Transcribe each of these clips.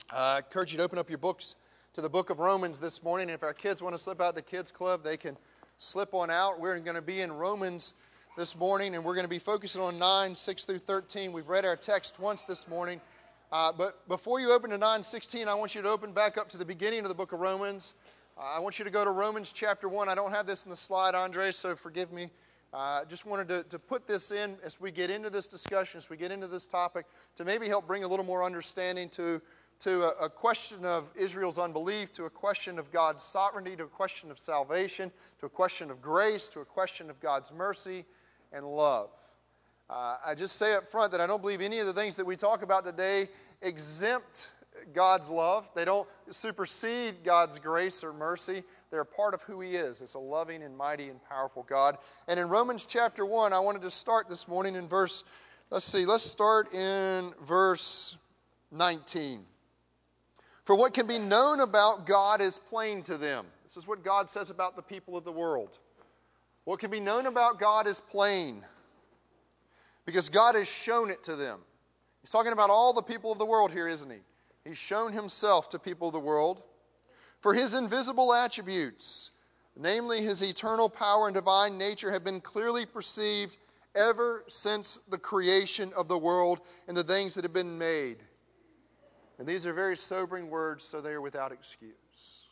I encourage you to open up your books to the book of Romans this morning. If our kids want to slip out to Kids Club, they can slip on out. We're going to be in Romans this morning, and we're going to be focusing on 9, 6 through 13. We've read our text once this morning. But before you open to 9:16, I want you to open back up to the beginning of the book of Romans. I want you to go to Romans chapter 1. I don't have this in the slide, Andre, so forgive me. Just wanted to put this in as we get into this discussion, as we get into this topic, to maybe help bring a little more understanding to a question of Israel's unbelief, to a question of God's sovereignty, to a question of salvation, to a question of grace, to a question of God's mercy and love. I just say up front that I don't believe any of the things that we talk about today exempt God's love. They don't supersede God's grace or mercy. They're a part of who He is. It's a loving and mighty and powerful God. And in Romans chapter 1, I wanted to start this morning in verse, let's start in verse 19. For what can be known about God is plain to them. This is what God says about the people of the world. What can be known about God is plain, because God has shown it to them. He's talking about all the people of the world here, isn't He? He's shown Himself to people of the world. For His invisible attributes, namely His eternal power and divine nature, have been clearly perceived ever since the creation of the world and the things that have been made. And these are very sobering words, so they are without excuse.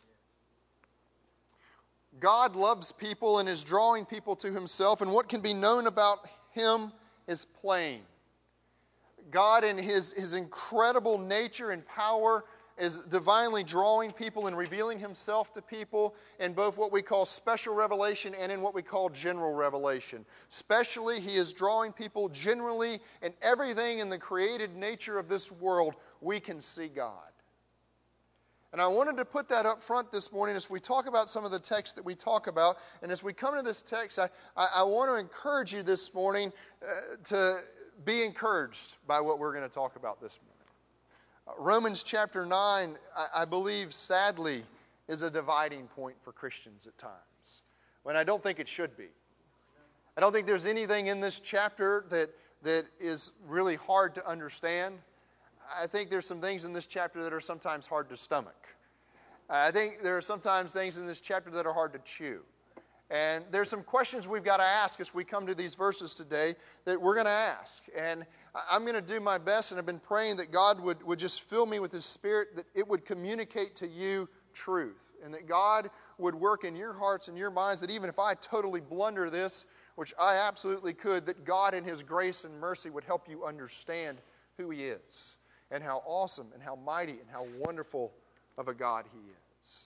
God loves people and is drawing people to Himself, and what can be known about Him is plain. God, in His incredible nature and power, is divinely drawing people and revealing Himself to people in both what we call special revelation and in what we call general revelation. Specially, He is drawing people generally in everything in the created nature of this world. We can see God. And I wanted to put that up front this morning as we talk about some of the texts that we talk about. And as we come to this text, I want to encourage you this morning to be encouraged by what we're going to talk about this morning. Romans chapter 9, I believe, sadly, is a dividing point for Christians at times, when I don't think it should be. I don't think there's anything in this chapter that is really hard to understand. I think there's some things in this chapter that are sometimes hard to stomach. I think there are sometimes things in this chapter that are hard to chew. And there's some questions we've got to ask as we come to these verses today that we're going to ask. And I'm going to do my best, and I've been praying that God would just fill me with His Spirit, that it would communicate to you truth, and that God would work in your hearts and your minds, that even if I totally blunder this, which I absolutely could, that God in His grace and mercy would help you understand who He is, and how awesome and how mighty and how wonderful of a God He is.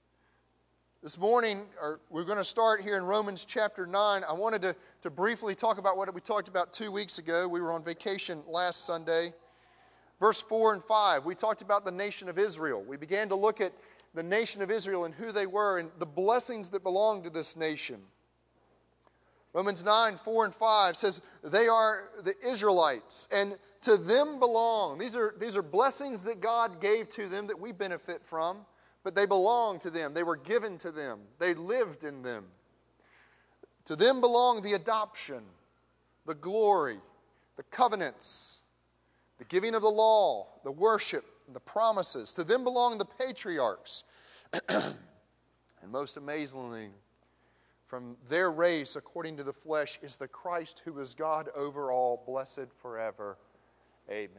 This morning, we're going to start here in Romans chapter 9. I wanted to briefly talk about what we talked about 2 weeks ago. We were on vacation last Sunday. Verse 4 and 5, we talked about the nation of Israel. We began to look at the nation of Israel and who they were and the blessings that belong to this nation. Romans 9, 4 and 5 says, they are the Israelites, and to them belong. These are blessings that God gave to them that we benefit from. But they belong to them. They were given to them. They lived in them. To them belong the adoption, the glory, the covenants, the giving of the law, the worship, and the promises. To them belong the patriarchs. And most amazingly, from their race, according to the flesh, is the Christ who is God over all, blessed forever. Amen.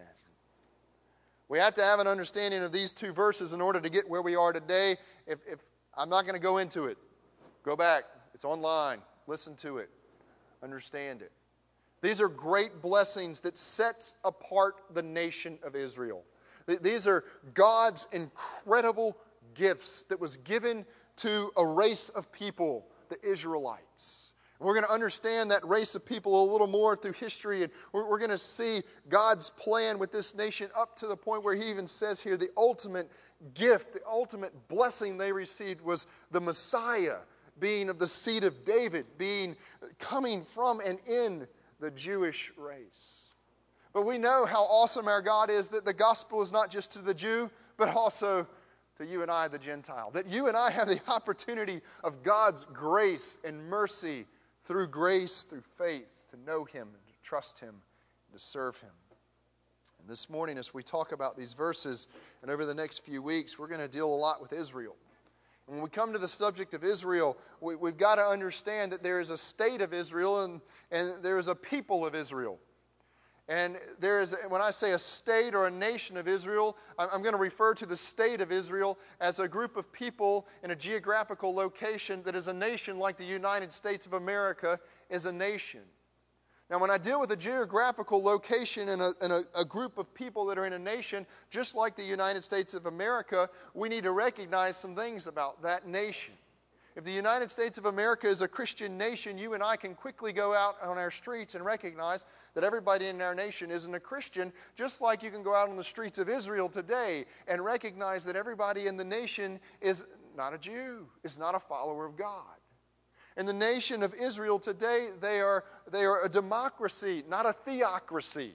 We have to have an understanding of these two verses in order to get where we are today. If I'm not going to go into it. Go back. It's online. Listen to it. Understand it. These are great blessings that sets apart the nation of Israel. These are God's incredible gifts that was given to a race of people, the Israelites. We're going to understand that race of people a little more through history, and we're going to see God's plan with this nation up to the point where He even says here the ultimate gift, the ultimate blessing they received was the Messiah being of the seed of David, coming from and in the Jewish race. But we know how awesome our God is, that the gospel is not just to the Jew, but also to you and I, the Gentile. That you and I have the opportunity of God's grace and mercy through grace, through faith, to know Him and to trust Him and to serve Him. And This morning, as we talk about these verses, and over the next few weeks, we're going to deal a lot with Israel. And when we come to the subject of Israel, we've got to understand that there is a state of Israel and there is a people of Israel. And there is, when I say a state or a nation of Israel, I'm going to refer to the state of Israel as a group of people in a geographical location that is a nation like the United States of America is a nation. Now, when I deal with a geographical location and a group of people that are in a nation, just like the United States of America, we need to recognize some things about that nation. If the United States of America is a Christian nation, you and I can quickly go out on our streets and recognize that everybody in our nation isn't a Christian, just like you can go out on the streets of Israel today and recognize that everybody in the nation is not a Jew, is not a follower of God. In the nation of Israel today, they are a democracy, not a theocracy.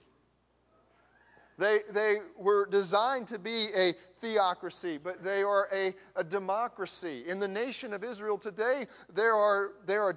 They were designed to be a theocracy, but they are a democracy. In the nation of Israel today, there are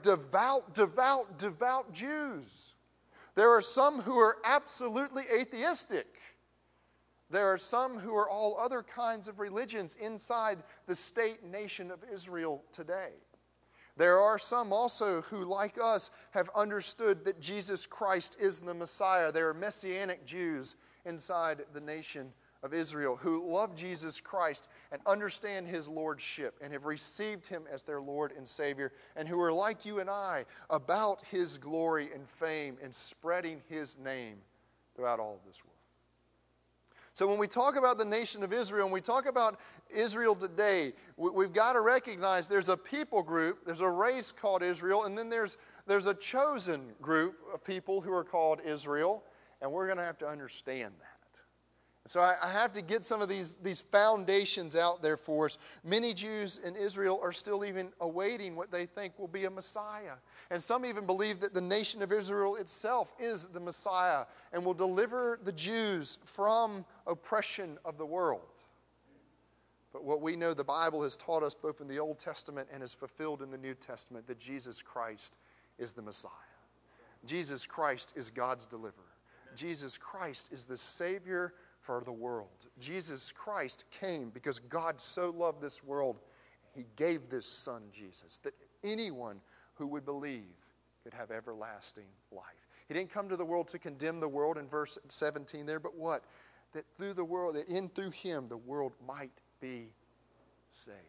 devout Jews. There are some who are absolutely atheistic. There are some who are all other kinds of religions inside the state nation of Israel today. There are some also who, like us, have understood that Jesus Christ is the Messiah. There are Messianic Jews inside the nation of Israel who love Jesus Christ and understand His lordship and have received Him as their Lord and Savior, and who are like you and I about His glory and fame and spreading His name throughout all of this world. So when we talk about the nation of Israel, and we talk about Israel today, we've got to recognize there's a people group, there's a race called Israel, and then there's a chosen group of people who are called Israel, and we're going to have to understand that. So I have to get some of these foundations out there for us. Many Jews in Israel are still even awaiting what they think will be a Messiah. And some even believe that the nation of Israel itself is the Messiah and will deliver the Jews from oppression of the world. But what we know the Bible has taught us both in the Old Testament and is fulfilled in the New Testament, that Jesus Christ is the Messiah. Jesus Christ is God's deliverer. Jesus Christ is the Savior for the world. Jesus Christ came because God so loved this world, He gave this Son, Jesus, that anyone who would believe could have everlasting life. He didn't come to the world to condemn the world in verse 17 there, but what? That through the world, that through Him, the world might be saved.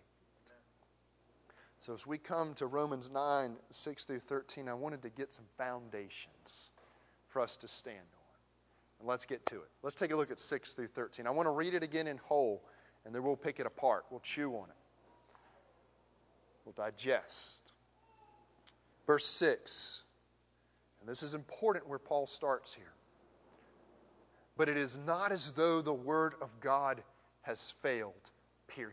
So as we come to Romans 9, 6 through 13, I wanted to get some foundations for us to stand on. And let's get to it. Let's take a look at 6 through 13. I want to read it again in whole, and then we'll pick it apart. We'll chew on it. We'll digest. Verse 6. And this is important where Paul starts here. But it is not as though the word of God has failed, period.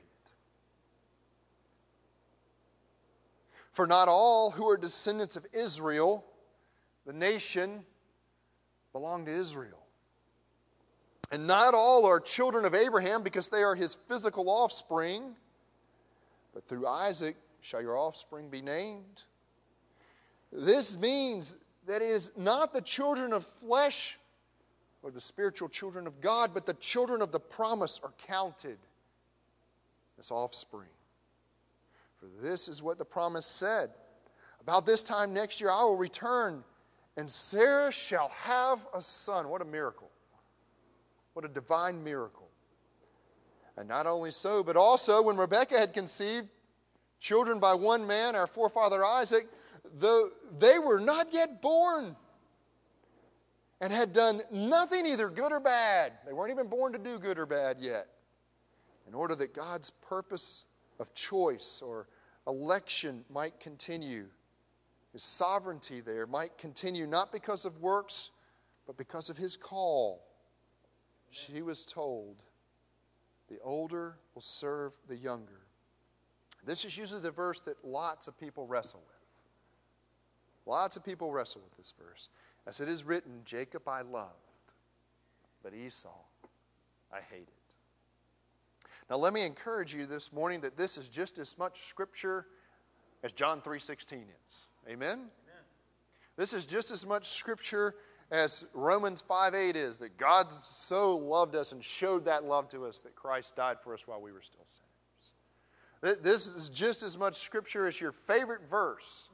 For not all who are descendants of Israel, the nation, belong to Israel. And not all are children of Abraham because they are his physical offspring, but through Isaac shall your offspring be named. This means that it is not the children of flesh or the spiritual children of God, but the children of the promise are counted as offspring. For this is what the promise said. About this time next year I will return, and Sarah shall have a son. What a miracle. What a divine miracle. And not only so, but also when Rebekah had conceived children by one man, our forefather Isaac, though they were not yet born and had done nothing either good or bad. They weren't even born to do good or bad yet. In order that God's purpose of choice or election might continue. His sovereignty there might continue, not because of works, but because of His call. She was told, the older will serve the younger. This is usually the verse that lots of people wrestle with. Lots of people wrestle with this verse. As it is written, Jacob I loved, but Esau I hated. Now let me encourage you this morning that this is just as much Scripture as John 3:16 is. Amen? Amen? This is just as much Scripture as Romans 5:8 is, that God so loved us and showed that love to us that Christ died for us while we were still sinners. This is just as much Scripture as your favorite verse.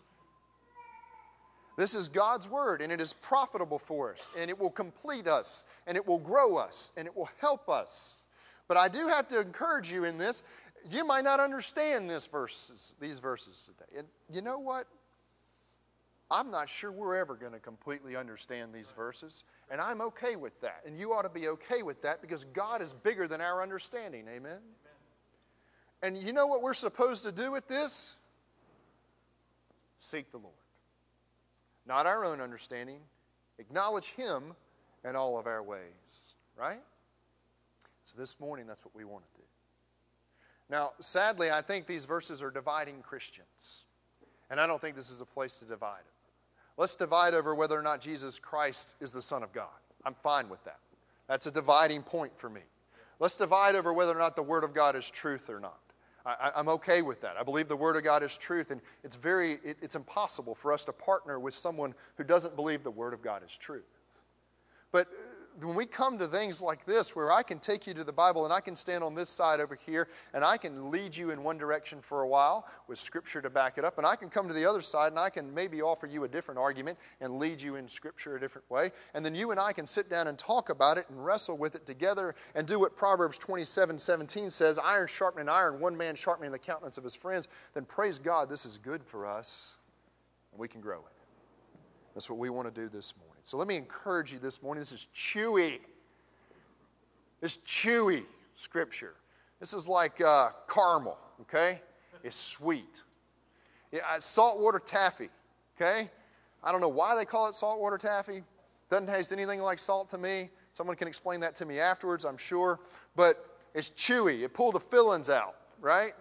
This is God's Word, and it is profitable for us, and it will complete us, and it will grow us, and it will help us. But I do have to encourage you in this. You might not understand these verses today. And you know what? I'm not sure we're ever going to completely understand these verses, and I'm okay with that. And you ought to be okay with that because God is bigger than our understanding. Amen? And you know what we're supposed to do with this? Seek the Lord. Not our own understanding. Acknowledge Him in all of our ways. Right? So this morning, that's what we want to do. Now, sadly, I think these verses are dividing Christians. And I don't think this is a place to divide them. Let's divide over whether or not Jesus Christ is the Son of God. I'm fine with that. That's a dividing point for me. Let's divide over whether or not the Word of God is truth or not. I'm okay with that. I believe the Word of God is truth, and it's impossible for us to partner with someone who doesn't believe the Word of God is truth. But when we come to things like this, where I can take you to the Bible and I can stand on this side over here and I can lead you in one direction for a while with Scripture to back it up, and I can come to the other side and I can maybe offer you a different argument and lead you in Scripture a different way, and then you and I can sit down and talk about it and wrestle with it together and do what Proverbs 27:17 says, iron sharpening iron, one man sharpening the countenance of his friends, then praise God, this is good for us and we can grow in it. That's what we want to do this morning. So let me encourage you this morning. This is chewy. It's chewy Scripture. This is like caramel, okay? It's sweet. Saltwater taffy, okay? I don't know why they call it saltwater taffy. Doesn't taste anything like salt to me. Someone can explain that to me afterwards, I'm sure. But it's chewy. It pulled the fillings out, right?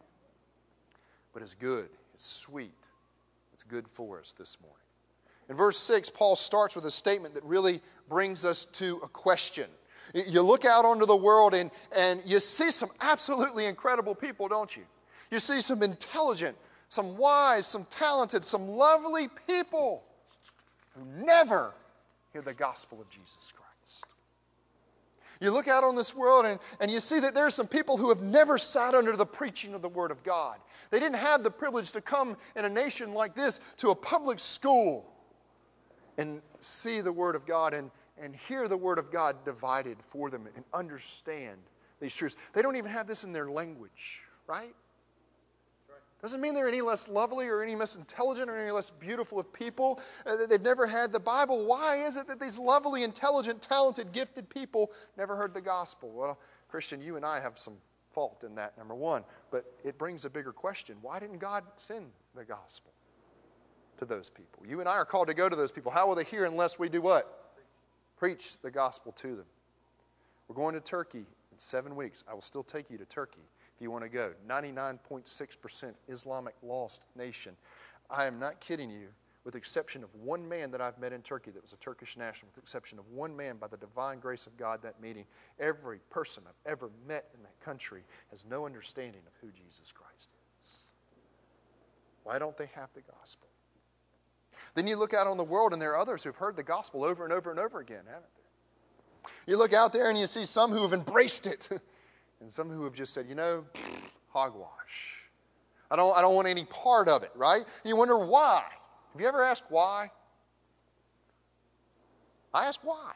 But it's good. It's sweet. It's good for us this morning. In verse 6, Paul starts with a statement that really brings us to a question. You look out onto the world and you see some absolutely incredible people, don't you? You see some intelligent, some wise, some talented, some lovely people who never hear the gospel of Jesus Christ. You look out on this world and you see that there are some people who have never sat under the preaching of the Word of God. They didn't have the privilege to come in a nation like this to a public school and see the Word of God and hear the Word of God divided for them and understand these truths. They don't even have this in their language, right? Doesn't mean they're any less lovely or any less intelligent or any less beautiful of people. They've never had the Bible. Why is it that these lovely, intelligent, talented, gifted people never heard the gospel? Well, Christian, you and I have some fault in that, number one. But it brings a bigger question. Why didn't God send the gospel to those people? You and I are called to go to those people. How will they hear unless we do what? Preach the gospel to them. We're going to Turkey in 7 weeks. I will still take you to Turkey if you want to go. 99.6% Islamic lost nation. I am not kidding you. With the exception of one man that I've met in Turkey that was a Turkish national, with the exception of one man by the divine grace of God that meeting, every person I've ever met in that country has no understanding of who Jesus Christ is. Why don't they have the gospel? Then you look out on the world and there are others who've heard the gospel over and over and over again, haven't they? You look out there and you see some who have embraced it and some who have just said, hogwash. I don't want any part of it, right? And you wonder why. Have you ever asked why? I ask why.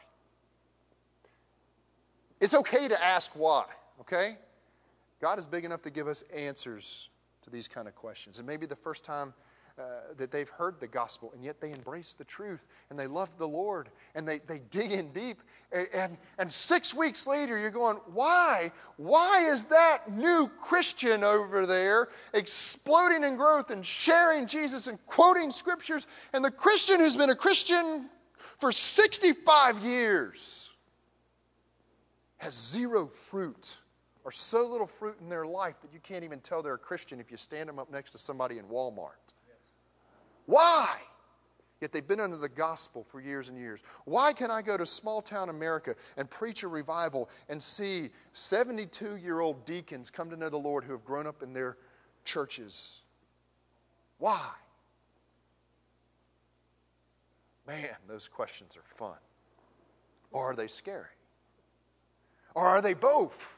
It's okay to ask why, okay? God is big enough to give us answers to these kind of questions. And maybe the first time that they've heard the gospel, and yet they embrace the truth, and they love the Lord, and they dig in deep. And 6 weeks later, you're going, why? Why is that new Christian over there exploding in growth and sharing Jesus and quoting scriptures, and the Christian who's been a Christian for 65 years has zero fruit, or so little fruit in their life that you can't even tell they're a Christian if you stand them up next to somebody in Walmart? Why? Yet they've been under the gospel for years and years. Why can I go to small town America and preach a revival and see 72-year-old deacons come to know the Lord who have grown up in their churches? Why? Man, those questions are fun. Or are they scary? Or are they both?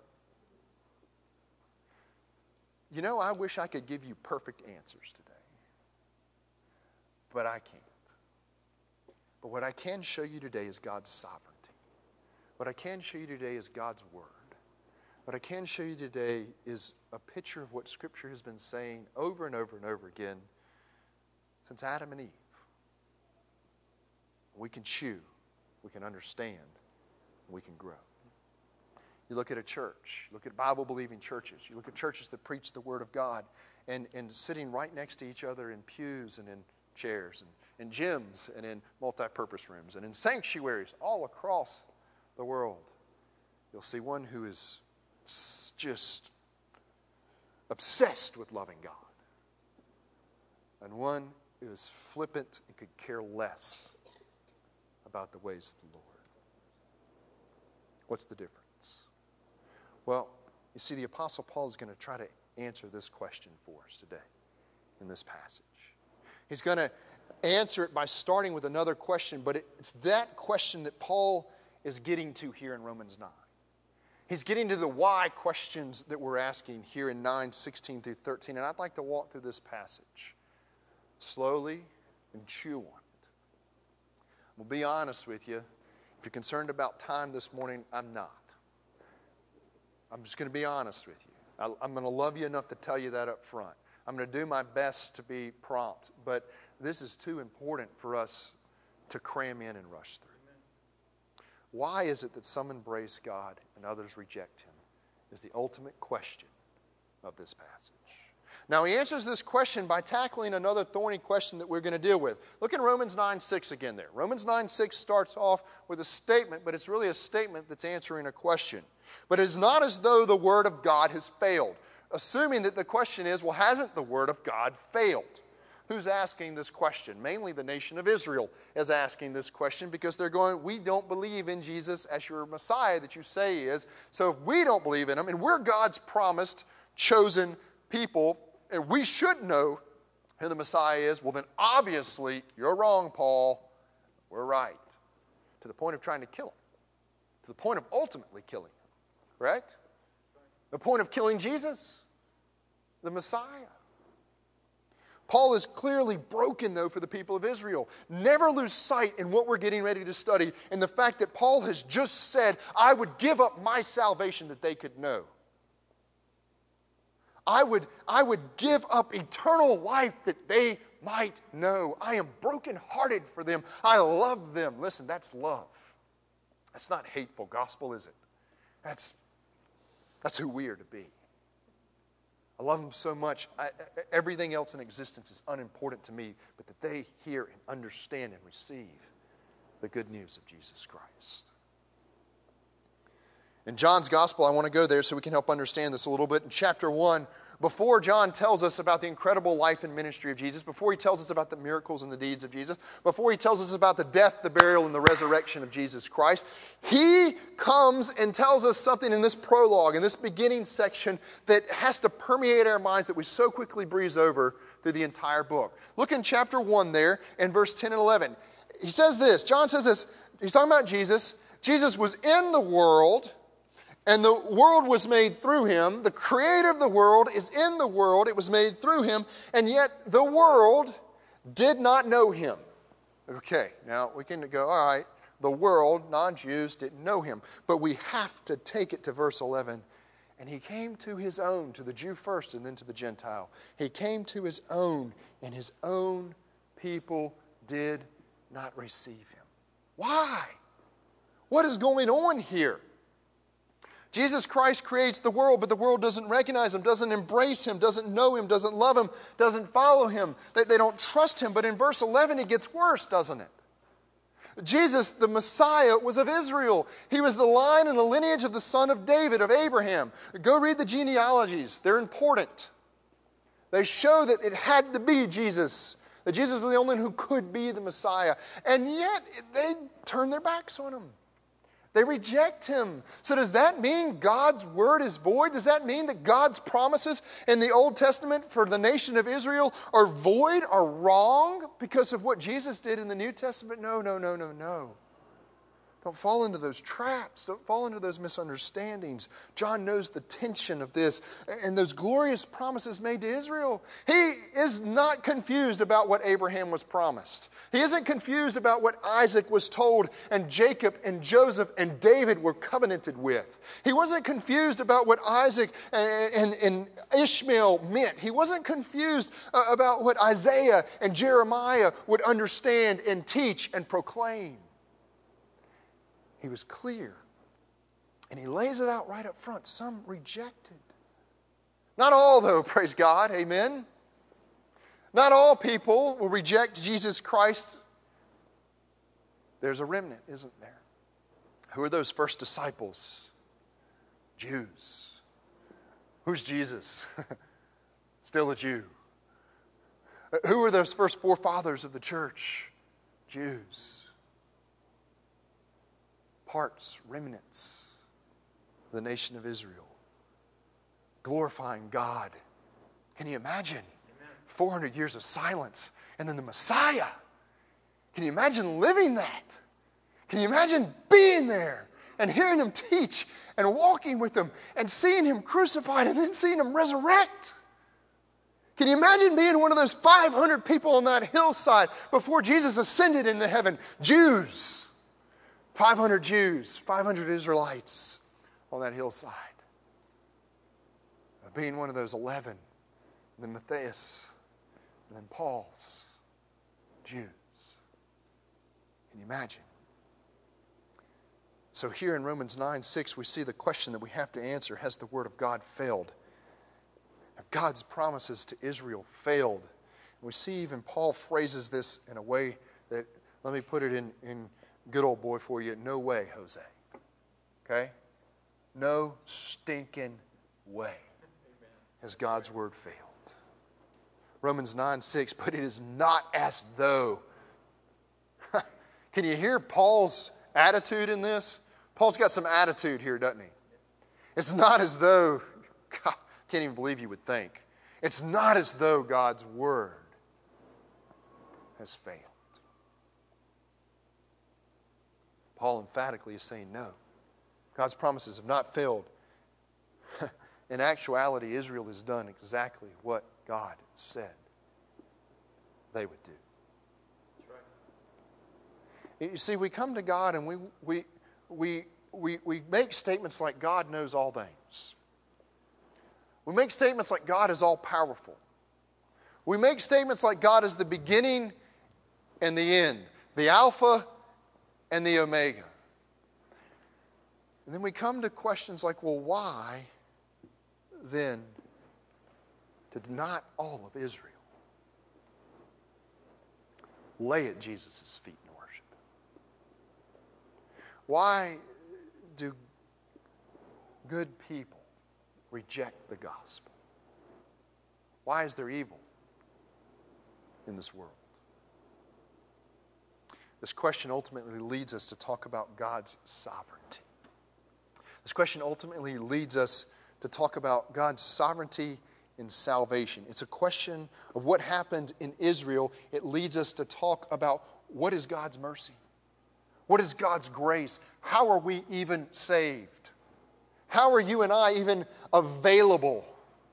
You know, I wish I could give you perfect answers today. But I can't. But what I can show you today is God's sovereignty. What I can show you today is God's Word. What I can show you today is a picture of what Scripture has been saying over and over and over again since Adam and Eve. We can chew, we can understand, we can grow. You look at a church, look at Bible-believing churches, you look at churches that preach the Word of God and sitting right next to each other in pews and in chairs and in gyms and in multi-purpose rooms and in sanctuaries all across the world. You'll see one who is just obsessed with loving God and one who is flippant and could care less about the ways of the Lord. What's the difference? Well, you see, the Apostle Paul is going to try to answer this question for us today in this passage. He's going to answer it by starting with another question, but it's that question that Paul is getting to here in Romans 9. He's getting to the why questions that we're asking here in 9:16 through 13, and I'd like to walk through this passage slowly and chew on it. I'll be honest with you. If you're concerned about time this morning, I'm not. I'm just going to be honest with you. I'm going to love you enough to tell you that up front. I'm going to do my best to be prompt, but this is too important for us to cram in and rush through. Why is it that some embrace God and others reject Him? Is the ultimate question of this passage. Now, he answers this question by tackling another thorny question that we're going to deal with. Look in Romans 9:6 again there. Romans 9:6 starts off with a statement, but it's really a statement that's answering a question. But it is not as though the Word of God has failed. Assuming that the question is, well, hasn't the Word of God failed? Who's asking this question? Mainly the nation of Israel is asking this question because they're going, we don't believe in Jesus as your Messiah that you say He is. So if we don't believe in Him, and we're God's promised, chosen people, and we should know who the Messiah is, well then obviously you're wrong, Paul. We're right. To the point of trying to kill Him. To the point of ultimately killing Him. Correct? The point of killing Jesus, the Messiah. Paul is clearly broken, though, for the people of Israel. Never lose sight in what we're getting ready to study in the fact that Paul has just said, I would give up my salvation that they could know. I would give up eternal life that they might know. I am brokenhearted for them. I love them. Listen, that's love. That's not hateful gospel, is it? That's who we are to be. I love them so much. Everything else in existence is unimportant to me, but that they hear and understand and receive the good news of Jesus Christ. In John's Gospel, I want to go there so we can help understand this a little bit. In chapter 1, before John tells us about the incredible life and ministry of Jesus, before he tells us about the miracles and the deeds of Jesus, before he tells us about the death, the burial, and the resurrection of Jesus Christ, he comes and tells us something in this prologue, in this beginning section, that has to permeate our minds that we so quickly breeze over through the entire book. Look in chapter 1 there, in verse 10 and 11. He says this, John says this, he's talking about Jesus. Jesus was in the world, and the world was made through Him. The creator of the world is in the world. It was made through Him. And yet the world did not know Him. Okay, now we can go, all right, the world, non-Jews, didn't know Him. But we have to take it to verse 11. And He came to His own, to the Jew first and then to the Gentile. He came to His own, and His own people did not receive Him. Why? What is going on here? Jesus Christ creates the world, but the world doesn't recognize Him, doesn't embrace Him, doesn't know Him, doesn't love Him, doesn't follow Him. They don't trust Him. But in verse 11, it gets worse, doesn't it? Jesus, the Messiah, was of Israel. He was the line and the lineage of the son of David, of Abraham. Go read the genealogies. They're important. They show that it had to be Jesus, that Jesus was the only one who could be the Messiah. And yet, they turned their backs on Him. They reject him. So does that mean God's word is void? Does that mean that God's promises in the Old Testament for the nation of Israel are void, are wrong because of what Jesus did in the New Testament? No, no, no, no, no. Don't fall into those traps. Don't fall into those misunderstandings. John knows the tension of this and those glorious promises made to Israel. He is not confused about what Abraham was promised. He isn't confused about what Isaac was told and Jacob and Joseph and David were covenanted with. He wasn't confused about what Isaac and Ishmael meant. He wasn't confused about what Isaiah and Jeremiah would understand and teach and proclaim. He was clear. And he lays it out right up front. Some rejected. Not all, though, praise God. Amen. Not all people will reject Jesus Christ. There's a remnant, isn't there? Who are those first disciples? Jews. Who's Jesus? Still a Jew. Who are those first forefathers of the church? Jews. Parts, remnants of the nation of Israel, glorifying God. Can you imagine? 400 years of silence and then the Messiah. Can you imagine living that? Can you imagine being there and hearing him teach and walking with him and seeing him crucified and then seeing him resurrect? Can you imagine being one of those 500 people on that hillside before Jesus ascended into heaven? Jews. 500 Jews, 500 Israelites on that hillside. Being one of those 11, and then Matthias, and then Paul's Jews. Can you imagine? So here in Romans 9:6, we see the question that we have to answer: has the word of God failed? Have God's promises to Israel failed? And we see even Paul phrases this in a way that, let me put it in good old boy for you, no way, Jose. Okay? No stinking way has God's word failed. Romans 9:6, but it is not as though. Can you hear Paul's attitude in this? Paul's got some attitude here, doesn't he? It's not as though, God, I can't even believe you would think. It's not as though God's word has failed. Paul emphatically is saying no. God's promises have not failed. In actuality, Israel has done exactly what God said they would do. That's right. You see, we come to God and we make statements like God knows all things. We make statements like God is all powerful. We make statements like God is the beginning and the end, the Alpha and the Omega. And then we come to questions like, well, why then did not all of Israel lay at Jesus' feet and worship? Why do good people reject the gospel? Why is there evil in this world? This question ultimately leads us to talk about God's sovereignty. This question ultimately leads us to talk about God's sovereignty in salvation. It's a question of what happened in Israel. It leads us to talk about what is God's mercy? What is God's grace? How are we even saved? How are you and I even available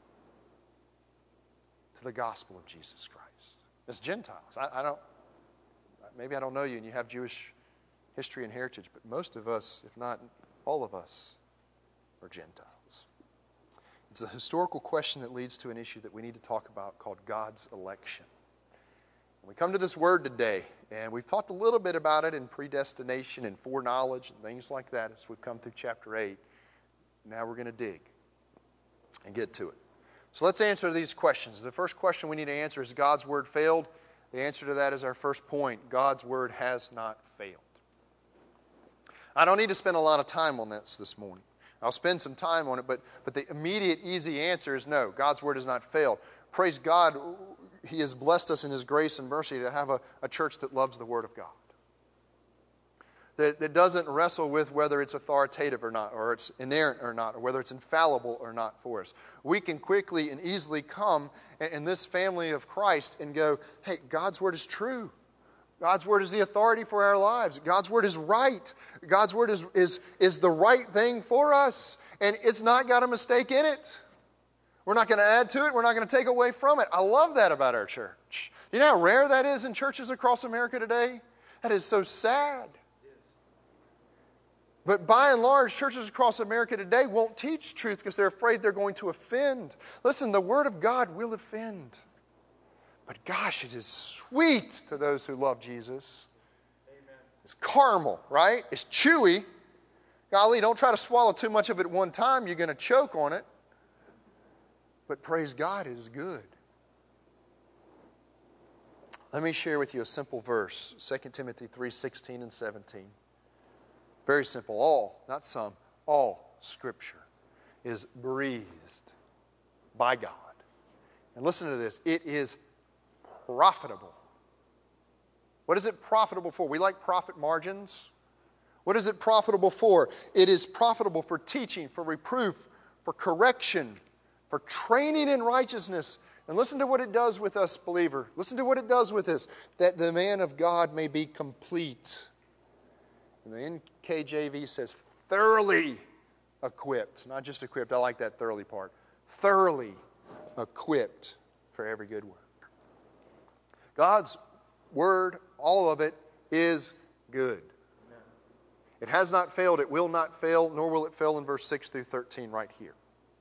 to the gospel of Jesus Christ? As Gentiles, maybe I don't know you and you have Jewish history and heritage, but most of us, if not all of us, are Gentiles. It's a historical question that leads to an issue that we need to talk about called God's election. We come to this word today, and we've talked a little bit about it in predestination and foreknowledge and things like that as we've come through chapter 8. Now we're going to dig and get to it. So let's answer these questions. The first question we need to answer is, God's word failed? The answer to that is our first point. God's word has not failed. I don't need to spend a lot of time on this morning. I'll spend some time on it, but the immediate, easy answer is no. God's word has not failed. Praise God, He has blessed us in His grace and mercy to have a church that loves the Word of God. that doesn't wrestle with whether it's authoritative or not, or it's inerrant or not, or whether it's infallible or not for us. We can quickly and easily come in this family of Christ and go, hey, God's Word is true. God's Word is the authority for our lives. God's Word is right. God's Word is the right thing for us. And it's not got a mistake in it. We're not going to add to it. We're not going to take away from it. I love that about our church. You know how rare that is in churches across America today? That is so sad. But by and large, churches across America today won't teach truth because they're afraid they're going to offend. Listen, the Word of God will offend. But gosh, it is sweet to those who love Jesus. Amen. It's caramel, right? It's chewy. Golly, don't try to swallow too much of it at one time. You're going to choke on it. But praise God, it is good. Let me share with you a simple verse, 2 Timothy 3:16 and 17. Very simple. All, not some, all Scripture is breathed by God. And listen to this. It is profitable. What is it profitable for? We like profit margins. What is it profitable for? It is profitable for teaching, for reproof, for correction, for training in righteousness. And listen to what it does with us, believer. Listen to what it does with us. That the man of God may be complete. And the NKJV says thoroughly equipped. Not just equipped. I like that thoroughly part. Thoroughly equipped for every good work. God's Word, all of it, is good. Amen. It has not failed. It will not fail, nor will it fail in verse 6 through 13 right here.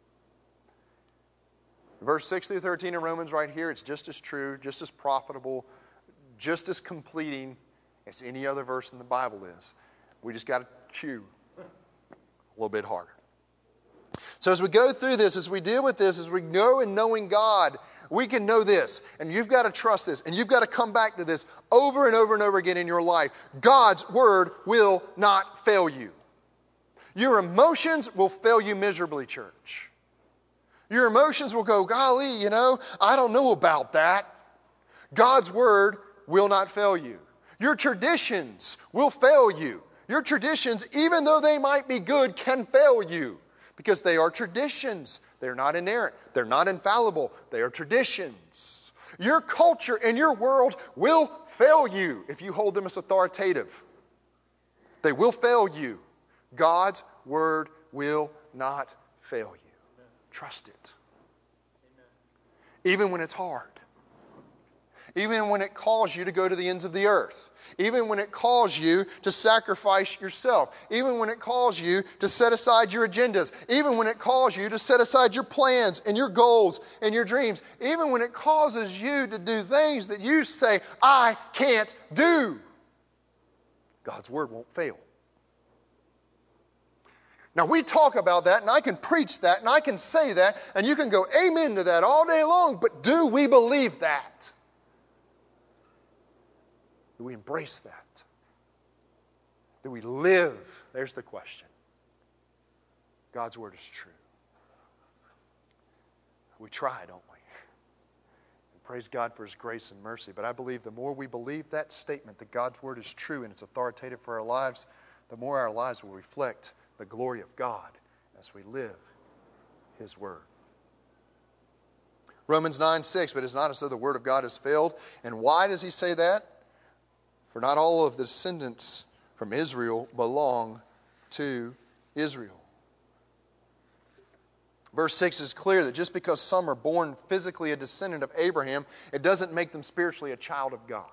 Verse 6 through 13 in Romans right here, it's just as true, just as profitable, just as completing as any other verse in the Bible is. We just got to chew a little bit harder. So as we go through this, as we deal with this, as we go in knowing God, we can know this, and you've got to trust this, and you've got to come back to this over and over and over again in your life. God's Word will not fail you. Your emotions will fail you miserably, church. Your emotions will go, golly, I don't know about that. God's Word will not fail you. Your traditions will fail you. Your traditions, even though they might be good, can fail you because they are traditions. They're not inerrant. They're not infallible. They are traditions. Your culture and your world will fail you if you hold them as authoritative. They will fail you. God's Word will not fail you. Amen. Trust it. Amen. Even when it's hard. Even when it calls you to go to the ends of the earth. Even when it calls you to sacrifice yourself. Even when it calls you to set aside your agendas. Even when it calls you to set aside your plans and your goals and your dreams. Even when it causes you to do things that you say, I can't do. God's Word won't fail. Now we talk about that and I can preach that and I can say that and you can go amen to that all day long, but do we believe that? Do we embrace that? Do we live? There's the question. God's Word is true. We try, don't we? And praise God for His grace and mercy. But I believe the more we believe that statement, that God's Word is true and it's authoritative for our lives, the more our lives will reflect the glory of God as we live His Word. Romans 9:6, but it's not as though the Word of God has failed. And why does he say that? For not all of the descendants from Israel belong to Israel. Verse 6 is clear that just because some are born physically a descendant of Abraham, it doesn't make them spiritually a child of God.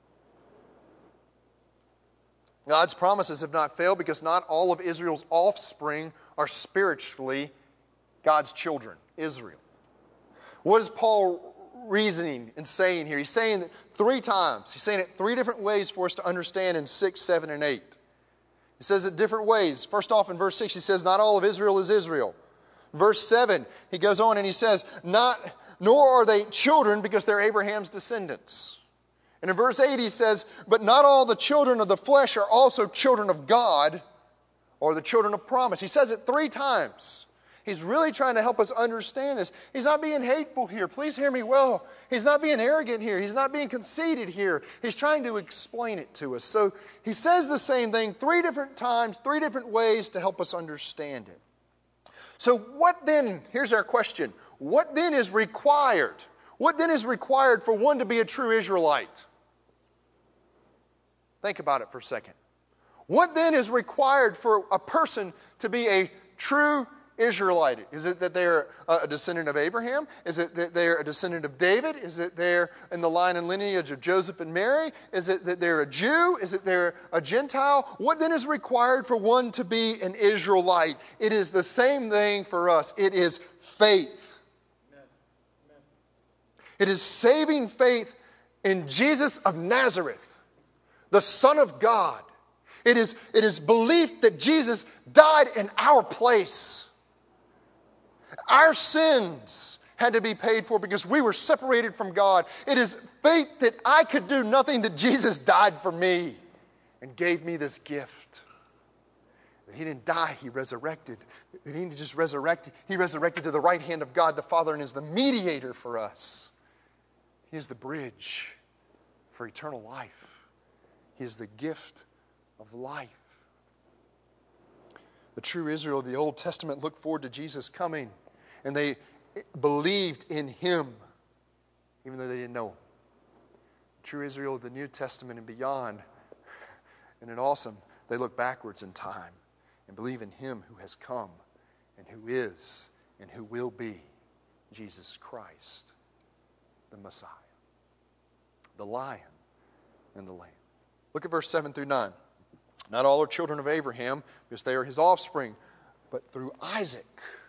God's promises have not failed because not all of Israel's offspring are spiritually God's children, Israel. What is Paul reasoning and saying here? He's saying it 3 times. He's saying it 3 different ways for us to understand in 6, 7, and 8. He says it different ways. First off, in verse 6, he says, not all of Israel is Israel. Verse 7, he goes on and he says, nor are they children because they're Abraham's descendants. And in verse 8 he says, but not all the children of the flesh are also children of God or the children of promise. He says it 3 times. He's really trying to help us understand this. He's not being hateful here. Please hear me well. He's not being arrogant here. He's not being conceited here. He's trying to explain it to us. So he says the same thing 3 different times, 3 different ways to help us understand it. So what then, here's our question, what then is required? What then is required for one to be a true Israelite? Think about it for a second. What then is required for a person to be a true Israelite? Is it that they're a descendant of Abraham? Is it that they're a descendant of David? Is it they're in the line and lineage of Joseph and Mary? Is it that they're a Jew? Is it they're a Gentile? What then is required for one to be an Israelite? It is the same thing for us. It is faith. It is saving faith in Jesus of Nazareth, the Son of God. It is belief that Jesus died in our place. Our sins had to be paid for because we were separated from God. It is faith that I could do nothing, that Jesus died for me and gave me this gift. That He didn't die, He resurrected. That He didn't just resurrect, He resurrected to the right hand of God the Father and is the mediator for us. He is the bridge for eternal life. He is the gift of life. The true Israel of the Old Testament looked forward to Jesus coming, and they believed in Him, even though they didn't know Him. The true Israel of the New Testament and beyond, and it's awesome, they look backwards in time and believe in Him who has come and who is and who will be Jesus Christ, the Messiah, the Lion and the Lamb. Look at verse 7 through 9. Not all are children of Abraham, because they are his offspring, but through Isaac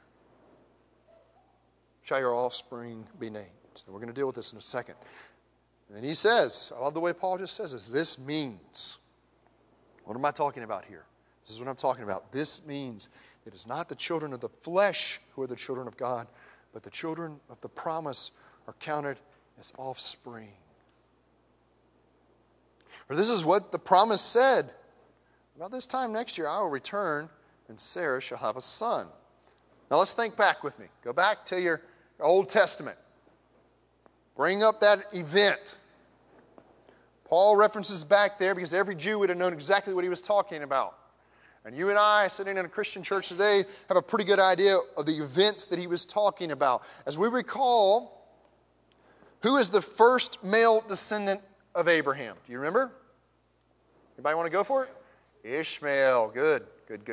shall your offspring be named. So we're going to deal with this in a second. And then he says, I love the way Paul just says this means. What am I talking about here? This is what I'm talking about. This means it is not the children of the flesh who are the children of God, but the children of the promise are counted as offspring. For this is what the promise said. About this time next year I will return, and Sarah shall have a son. Now let's think back with me. Go back to your Old Testament. Bring up that event. Paul references back there because every Jew would have known exactly what he was talking about. And you and I, sitting in a Christian church today, have a pretty good idea of the events that he was talking about. As we recall, who is the first male descendant of Abraham? Do you remember? Anybody want to go for it? Ishmael. Good.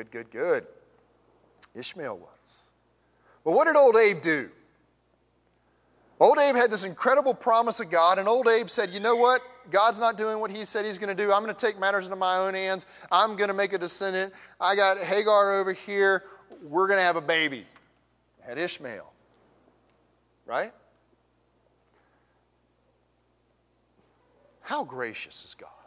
Ishmael was. Well, what did old Abe do? Old Abe had this incredible promise of God, and old Abe said, you know what? God's not doing what he said he's going to do. I'm going to take matters into my own hands. I'm going to make a descendant. I got Hagar over here. We're going to have a baby. Had Ishmael. Right? How gracious is God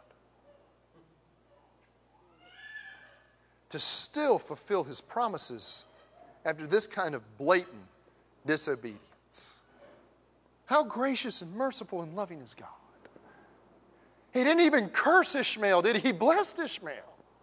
to still fulfill His promises after this kind of blatant disobedience. How gracious and merciful and loving is God. He didn't even curse Ishmael, did he? He blessed Ishmael.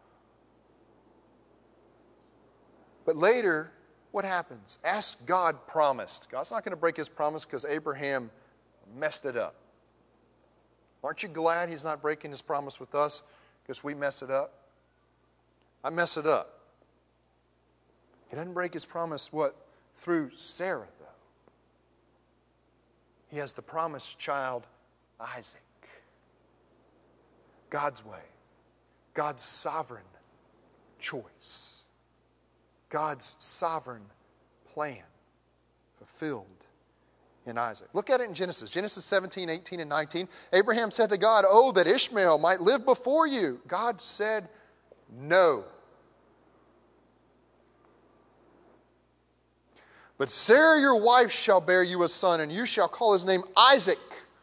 But later, what happens? Ask God promised. God's not going to break His promise because Abraham messed it up. Aren't you glad He's not breaking His promise with us because we mess it up? I mess it up. He doesn't break His promise, what? Through Sarah, though. He has the promised child, Isaac. God's way. God's sovereign choice. God's sovereign plan fulfilled in Isaac. Look at it in Genesis. Genesis 17, 18, and 19. Abraham said to God, oh, that Ishmael might live before you. God said, no. But Sarah your wife shall bear you a son, and you shall call his name Isaac.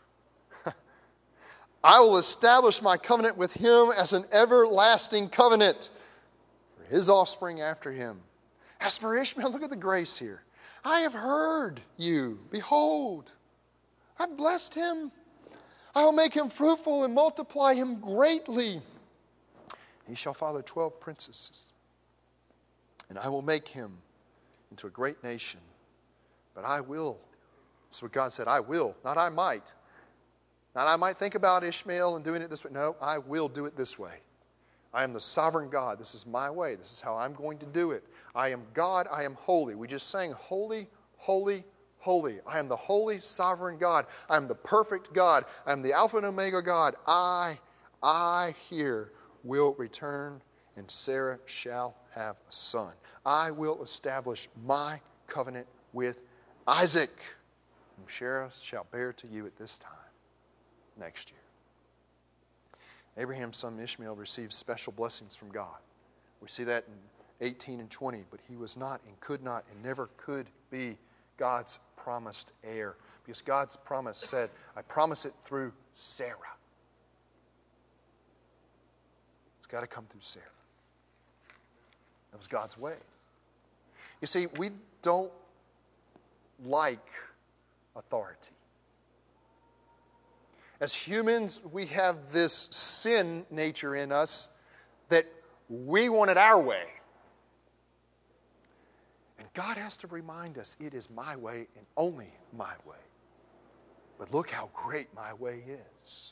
I will establish my covenant with him as an everlasting covenant for his offspring after him. As for Ishmael, look at the grace here. I have heard you. Behold, I've blessed him. I will make him fruitful and multiply him greatly. He shall father 12 princesses. And I will make him into a great nation. But I will. That's what God said, I will, not I might. Not I might think about Ishmael and doing it this way. No, I will do it this way. I am the sovereign God. This is my way. This is how I'm going to do it. I am God. I am holy. We just sang holy, holy, holy. I am the holy, sovereign God. I am the perfect God. I am the Alpha and Omega God. I here will return, and Sarah shall have a son. I will establish my covenant with Isaac, whom Sarah shall bear to you at this time next year. Abraham's son Ishmael received special blessings from God. We see that in 18 and 20, but he was not and could not and never could be God's promised heir, because God's promise said, I promise it through Sarah. It's got to come through Sarah. That was God's way. You see, we don't like authority. As humans, we have this sin nature in us that we want it our way. And God has to remind us, it is my way and only my way. But look how great my way is.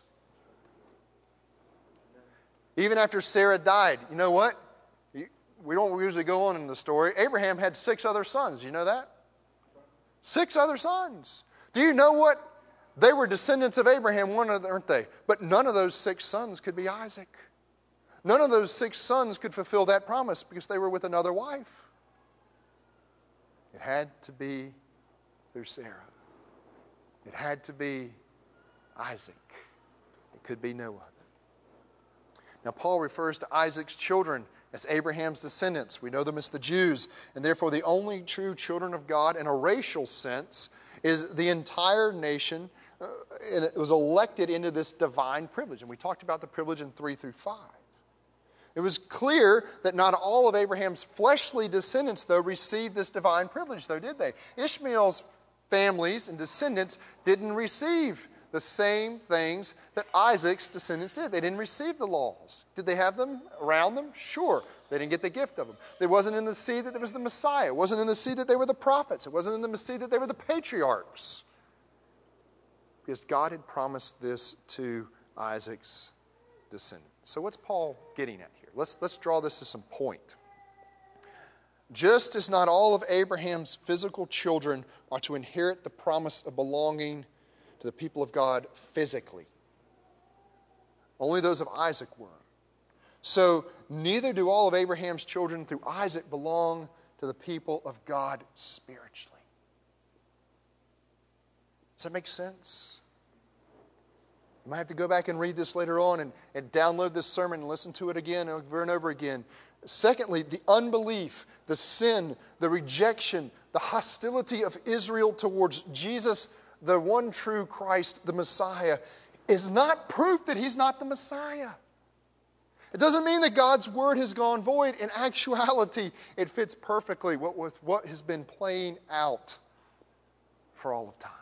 Even after Sarah died, you know what? We don't usually go on in the story. Abraham had 6 other sons. You know that? 6 other sons. Do you know what? They were descendants of Abraham, weren't they? But none of those 6 sons could be Isaac. None of those 6 sons could fulfill that promise because they were with another wife. It had to be through Sarah. It had to be Isaac. It could be no other. Now, Paul refers to Isaac's children as Abraham's descendants. We know them as the Jews, and therefore the only true children of God in a racial sense is the entire nation, and it was elected into this divine privilege. And we talked about the privilege in 3 through 5. It was clear that not all of Abraham's fleshly descendants, though, received this divine privilege, though, did they? Ishmael's families and descendants didn't receive the same things that Isaac's descendants did. They didn't receive the laws. Did they have them around them? Sure. They didn't get the gift of them. It wasn't in the seed that there was the Messiah. It wasn't in the seed that they were the prophets. It wasn't in the seed that they were the patriarchs. Because God had promised this to Isaac's descendants. So what's Paul getting at here? Let's draw this to some point. Just as not all of Abraham's physical children are to inherit the promise of belonging to the people of God physically. Only those of Isaac were. So neither do all of Abraham's children through Isaac belong to the people of God spiritually. Does that make sense? You might have to go back and read this later on and download this sermon and listen to it again over and over again. Secondly, the unbelief, the sin, the rejection, the hostility of Israel towards Jesus, the one true Christ, the Messiah, is not proof that He's not the Messiah. It doesn't mean that God's Word has gone void. In actuality, it fits perfectly with what has been playing out for all of time.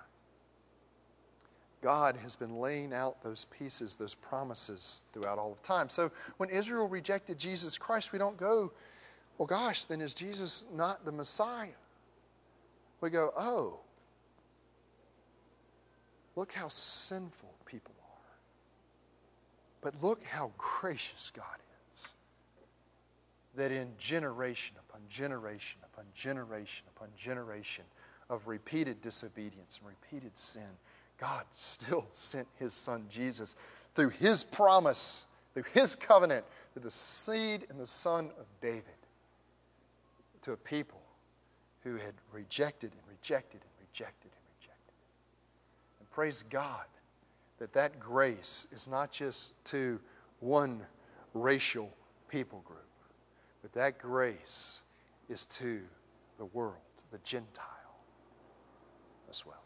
God has been laying out those pieces, those promises throughout all of time. So when Israel rejected Jesus Christ, we don't go, well, gosh, then is Jesus not the Messiah? We go, oh, look how sinful people are. But look how gracious God is. That in generation upon generation upon generation upon generation of repeated disobedience and repeated sin, God still sent His Son Jesus through His promise, through His covenant, to the seed and the son of David, to a people who had rejected and rejected and rejected and rejected. And praise God that grace is not just to one racial people group, but that grace is to the world, the Gentile as well.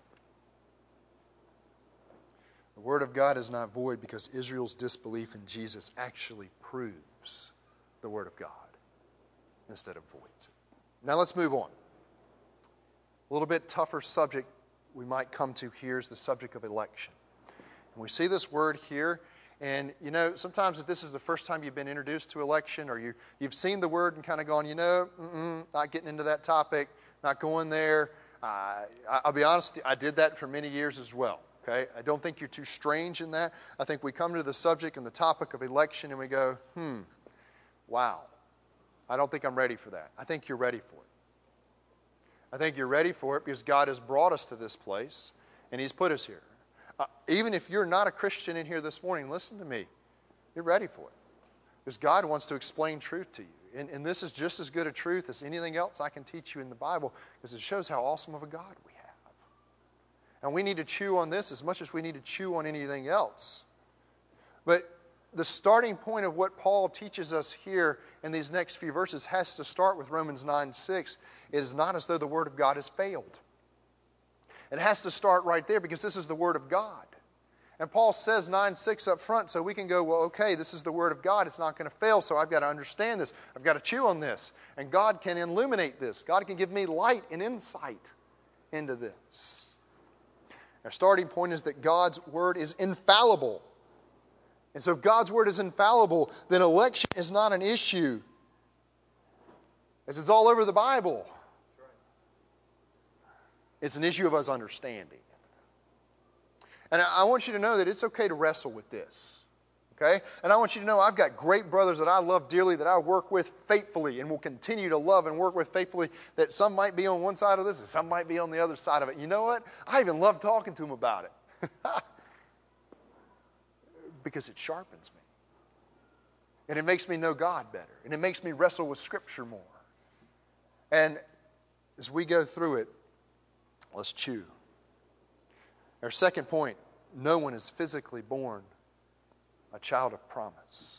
The Word of God is not void because Israel's disbelief in Jesus actually proves the Word of God instead of voids it. Now let's move on. A little bit tougher subject we might come to here is the subject of election. And we see this word here, and you know, sometimes if this is the first time you've been introduced to election, or you've seen the word and kind of gone, not getting into that topic, not going there. I'll be honest, I did that for many years as well. Okay, I don't think you're too strange in that. I think we come to the subject and the topic of election and we go, wow, I don't think I'm ready for that. I think you're ready for it. I think you're ready for it because God has brought us to this place and He's put us here. Even if you're not a Christian in here this morning, listen to me. You're ready for it. Because God wants to explain truth to you. And this is just as good a truth as anything else I can teach you in the Bible because it shows how awesome of a God we have. And we need to chew on this as much as we need to chew on anything else. But the starting point of what Paul teaches us here in these next few verses has to start with Romans 9:6. It is not as though the Word of God has failed. It has to start right there because this is the Word of God. And Paul says 9:6 up front so we can go, well, okay, this is the Word of God. It's not going to fail, so I've got to understand this. I've got to chew on this. And God can illuminate this. God can give me light and insight into this. Our starting point is that God's Word is infallible. And so if God's Word is infallible, then election is not an issue. As it's all over the Bible. It's an issue of us understanding. And I want you to know that it's okay to wrestle with this. Okay? And I want you to know I've got great brothers that I love dearly, that I work with faithfully and will continue to love and work with faithfully, that some might be on one side of this and some might be on the other side of it. You know what? I even love talking to them about it. Because it sharpens me. And it makes me know God better. And it makes me wrestle with Scripture more. And as we go through it, let's chew. Our second point, no one is physically born a child of promise.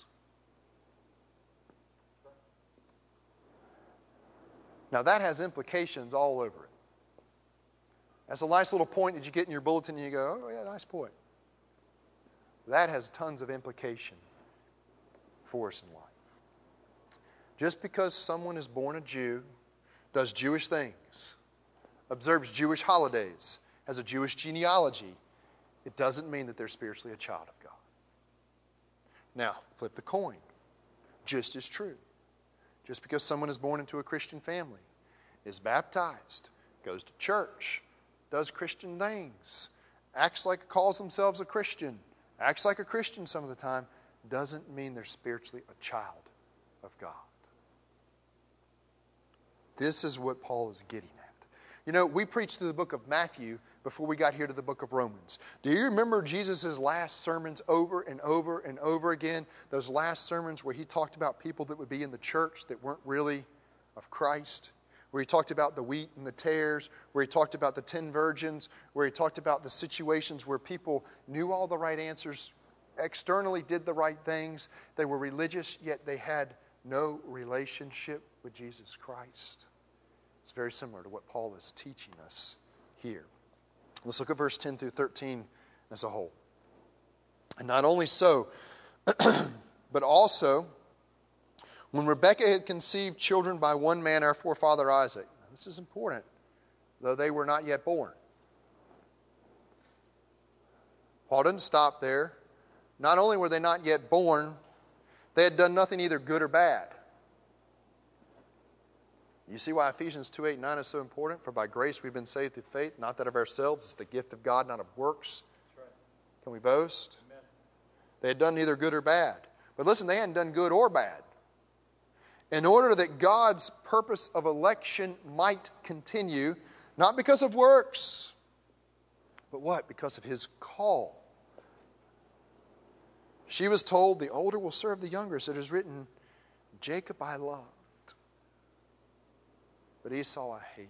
Now that has implications all over it. That's a nice little point that you get in your bulletin and you go, oh yeah, nice point. That has tons of implication for us in life. Just because someone is born a Jew, does Jewish things, observes Jewish holidays, has a Jewish genealogy, it doesn't mean that they're spiritually a child of God. Now, flip the coin. Just as true. Just because someone is born into a Christian family, is baptized, goes to church, does Christian things, calls themselves a Christian, acts like a Christian some of the time, doesn't mean they're spiritually a child of God. This is what Paul is getting at. You know, we preached through the book of Matthew before we got here to the book of Romans. Do you remember Jesus' last sermons over and over and over again? Those last sermons where he talked about people that would be in the church that weren't really of Christ. Where he talked about the wheat and the tares. Where he talked about the 10 virgins. Where he talked about the situations where people knew all the right answers, externally did the right things. They were religious, yet they had no relationship with Jesus Christ. It's very similar to what Paul is teaching us here. Let's look at verse 10 through 13 as a whole. And not only so, but also, when Rebekah had conceived children by one man, our forefather Isaac. Now, this is important, though they were not yet born. Paul didn't stop there. Not only were they not yet born, they had done nothing either good or bad. You see why Ephesians 2:8-9 is so important? For by grace we've been saved through faith, not that of ourselves. It's the gift of God, not of works. That's right. Can we boast? Amen. They had done neither good or bad. But listen, they hadn't done good or bad. In order that God's purpose of election might continue, not because of works, but what? Because of His call. She was told, the older will serve the younger. So it is written, Jacob I loved, but Esau I hated.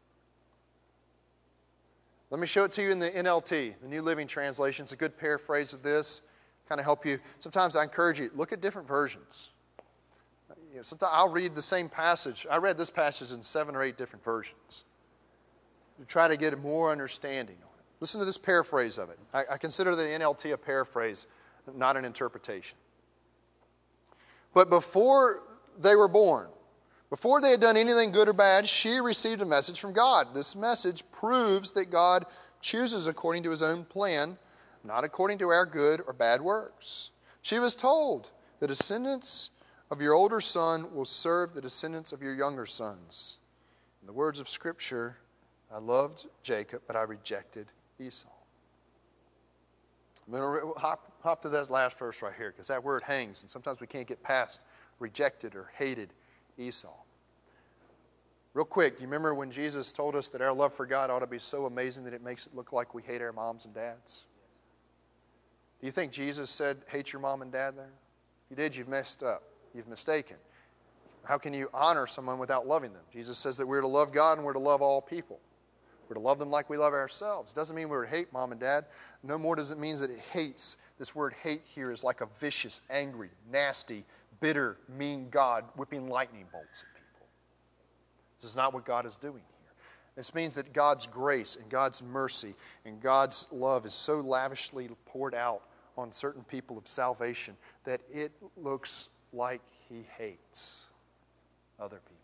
Let me show it to you in the NLT, the New Living Translation. It's a good paraphrase of this. Kind of help you. Sometimes I encourage you, look at different versions. Sometimes I'll read the same passage. I read this passage in 7 or 8 different versions to try to get a more understanding on it. Listen to this paraphrase of it. I consider the NLT a paraphrase, not an interpretation. But before they were born, before they had done anything good or bad, she received a message from God. This message proves that God chooses according to His own plan, not according to our good or bad works. She was told, the descendants of your older son will serve the descendants of your younger sons. In the words of Scripture, I loved Jacob, but I rejected Esau. I'm going to hop to that last verse right here, because that word hangs, and sometimes we can't get past rejected or hated Esau. Real quick, you remember when Jesus told us that our love for God ought to be so amazing that it makes it look like we hate our moms and dads? Do you think Jesus said, hate your mom and dad there? If you did, you've messed up. You've mistaken. How can you honor someone without loving them? Jesus says that we're to love God and we're to love all people. We're to love them like we love ourselves. Doesn't mean we're to hate mom and dad. No more does it mean that it hates. This word hate here is like a vicious, angry, nasty, bitter, mean God whipping lightning bolts at people. This is not what God is doing here. This means that God's grace and God's mercy and God's love is so lavishly poured out on certain people of salvation that it looks like He hates other people.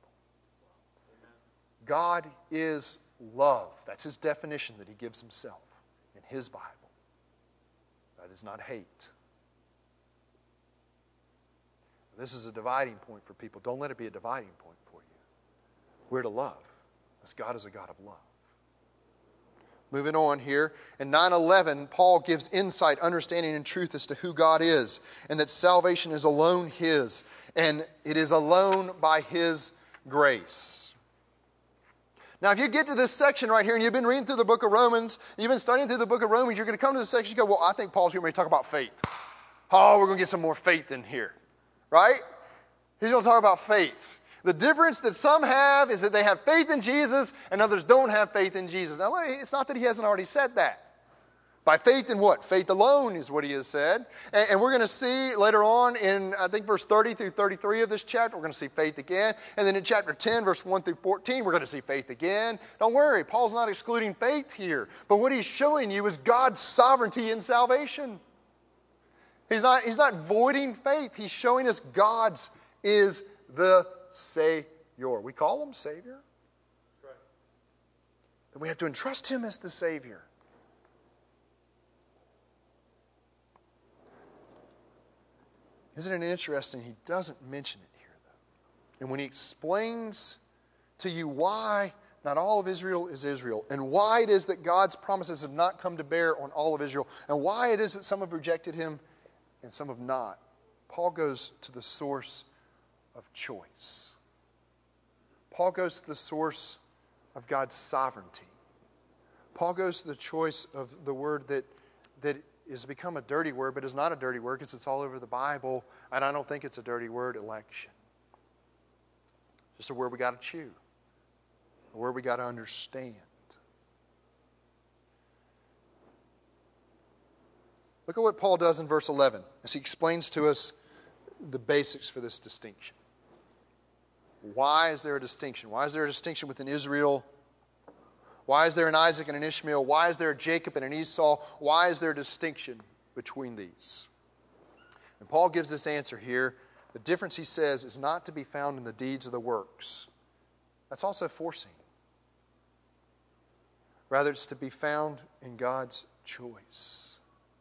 God is love. That's His definition that He gives Himself in His Bible. That is not hate. This is a dividing point for people. Don't let it be a dividing point for you. We're to love, because God is a God of love. Moving on here, in 9:11, Paul gives insight, understanding, and truth as to who God is, and that salvation is alone His, and it is alone by His grace. Now, if you get to this section right here, and you've been reading through the book of Romans, and you've been studying through the book of Romans, you're going to come to this section and go, well, I think Paul's going to talk about faith. Oh, we're going to get some more faith in here. Right? He's going to talk about faith. The difference that some have is that they have faith in Jesus and others don't have faith in Jesus. Now, it's not that he hasn't already said that. By faith in what? Faith alone is what he has said. And we're going to see later on in, I think, verse 30 through 33 of this chapter, we're going to see faith again. And then in chapter 10, verse 1 through 14, we're going to see faith again. Don't worry, Paul's not excluding faith here. But what he's showing you is God's sovereignty in salvation. He's not voiding faith. He's showing us God's is the Savior. We call Him Savior. That's right. And we have to entrust Him as the Savior. Isn't it interesting? He doesn't mention it here, though. And when he explains to you why not all of Israel is Israel, and why it is that God's promises have not come to bear on all of Israel, and why it is that some have rejected Him and some have not, Paul goes to the source of choice. Paul goes to the source of God's sovereignty. Paul goes to the choice of the word that has become a dirty word, but is not a dirty word because it's all over the Bible, and I don't think it's a dirty word, election. Just a word we got to chew, a word we got to understand. Look at what Paul does in verse 11 as he explains to us the basics for this distinction. Why is there a distinction? Why is there a distinction within Israel? Why is there an Isaac and an Ishmael? Why is there a Jacob and an Esau? Why is there a distinction between these? And Paul gives this answer here. The difference, he says, is not to be found in the deeds of the works. That's also forcing. Rather, it's to be found in God's choice.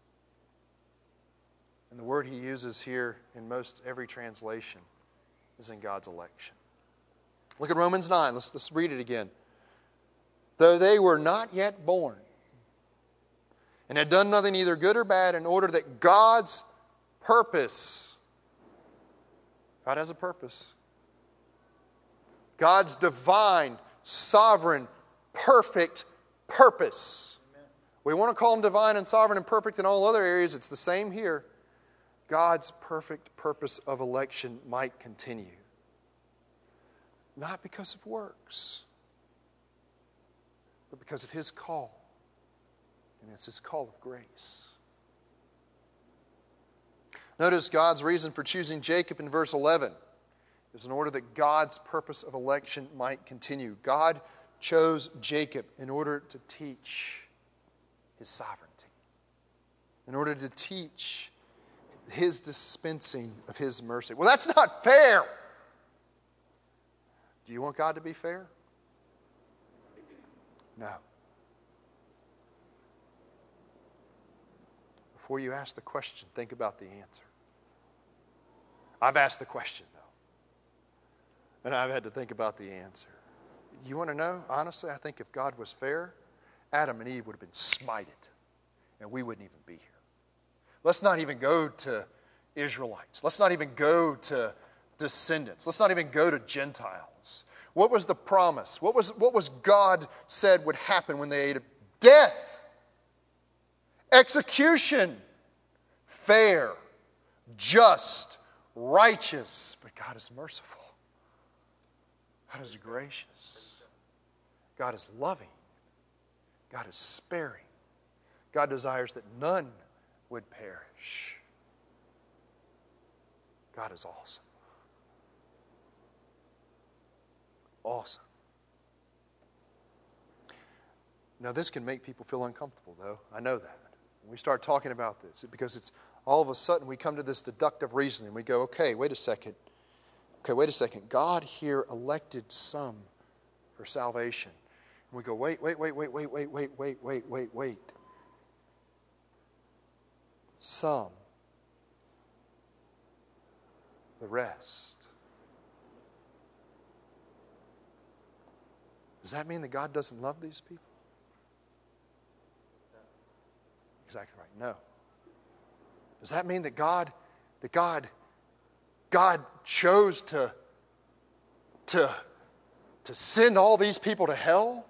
And the word he uses here in most every translation is in God's election. Look at Romans 9. Let's read it again. Though they were not yet born and had done nothing either good or bad, in order that God's purpose, God has a purpose, God's divine, sovereign, perfect purpose. Amen. We want to call Him divine and sovereign and perfect in all other areas. It's the same here. God's perfect purpose of election might continue. Not because of works, but because of His call. And it's His call of grace. Notice God's reason for choosing Jacob in verse 11 is in order that God's purpose of election might continue. God chose Jacob in order to teach His sovereignty, in order to teach His dispensing of His mercy. Well, that's not fair. Do you want God to be fair? No. Before you ask the question, think about the answer. I've asked the question, though, and I've had to think about the answer. you want to know? Honestly, I think if God was fair, Adam and Eve would have been smited, and we wouldn't even be here. Let's not even go to Israelites. Let's not even go to descendants. Let's not even go to Gentiles. What was the promise? What was God said would happen when they ate it? Death, execution, fair, just, righteous. But God is merciful. God is gracious. God is loving. God is sparing. God desires that none would perish. God is awesome. Awesome. Now, this can make people feel uncomfortable, though. I know that. When we start talking about this, because it's all of a sudden we come to this deductive reasoning. We go, okay, wait a second. God here elected some for salvation. And we go, wait. Some. The rest. Does that mean that God doesn't love these people? Exactly right. No. Does that mean that God chose to send all these people to hell?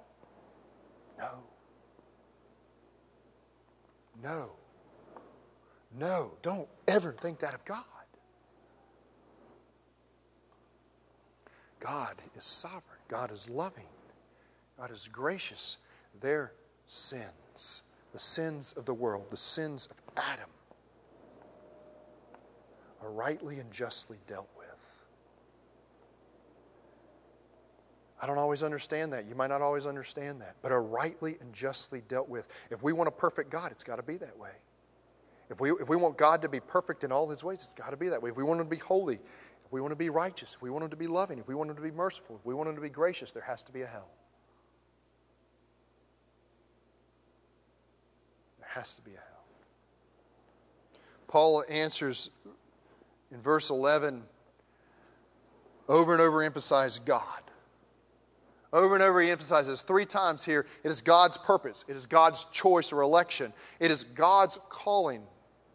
No. Don't ever think that of God. God is sovereign. God is loving. God is gracious. Their sins, the sins of the world, the sins of Adam, are rightly and justly dealt with. I don't always understand that. You might not always understand that. But are rightly and justly dealt with. If we want a perfect God, it's got to be that way. If we want God to be perfect in all His ways, it's got to be that way. If we want Him to be holy, if we want to be righteous, if we want Him to be loving, if we want Him to be merciful, if we want Him to be gracious, there has to be a hell. There has to be a hell. Paul answers in verse 11, over and over emphasize God. Over and over he emphasizes 3 times here, it is God's purpose. It is God's choice or election. It is God's calling.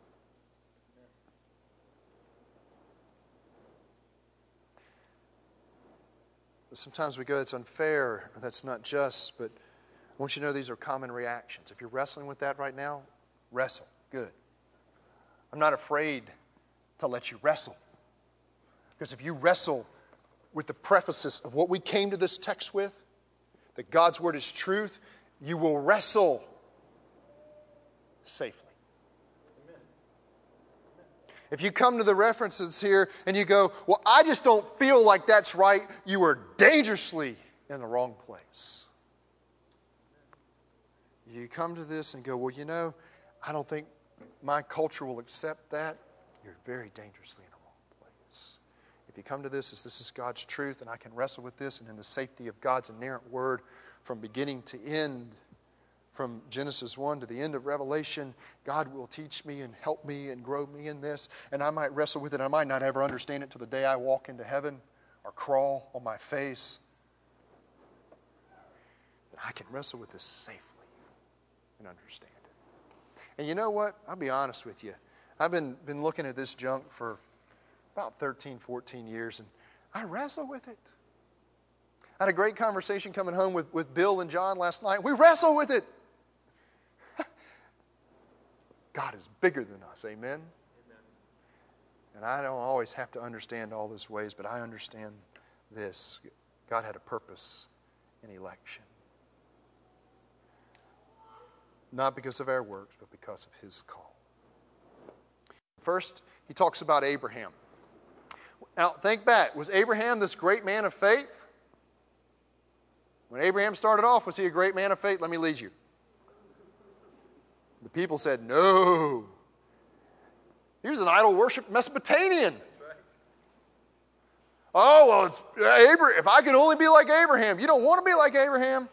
But sometimes we go, it's unfair, or that's not just, but I want you to know these are common reactions. If you're wrestling with that right now, wrestle. Good. I'm not afraid to let you wrestle. Because if you wrestle with the prefaces of what we came to this text with, that God's Word is truth, you will wrestle safely. Amen. If you come to the references here and you go, well, I just don't feel like that's right, you are dangerously in the wrong place. You come to this and go, well, you know, I don't think my culture will accept that. You're very dangerously in the wrong place. If you come to this as this is God's truth and I can wrestle with this and in the safety of God's inerrant word from beginning to end, from Genesis 1 to the end of Revelation, God will teach me and help me and grow me in this. And I might wrestle with it. I might not ever understand it till the day I walk into heaven or crawl on my face. But I can wrestle with this safely and understand it. And you know what? I'll be honest with you. I've been looking at this junk for about 13, 14 years, and I wrestle with it. I had a great conversation coming home with Bill and John last night. We wrestle with it. God is bigger than us, amen? Amen? And I don't always have to understand all these ways, but I understand this. God had a purpose in election. Not because of our works, but because of His call. First, he talks about Abraham. Now, think back. Was Abraham this great man of faith? When Abraham started off, was he a great man of faith? Let me lead you. The people said, no. He was an idol worship Mesopotamian. Oh, well, it's Abraham. If I could only be like Abraham. You don't want to be like Abraham.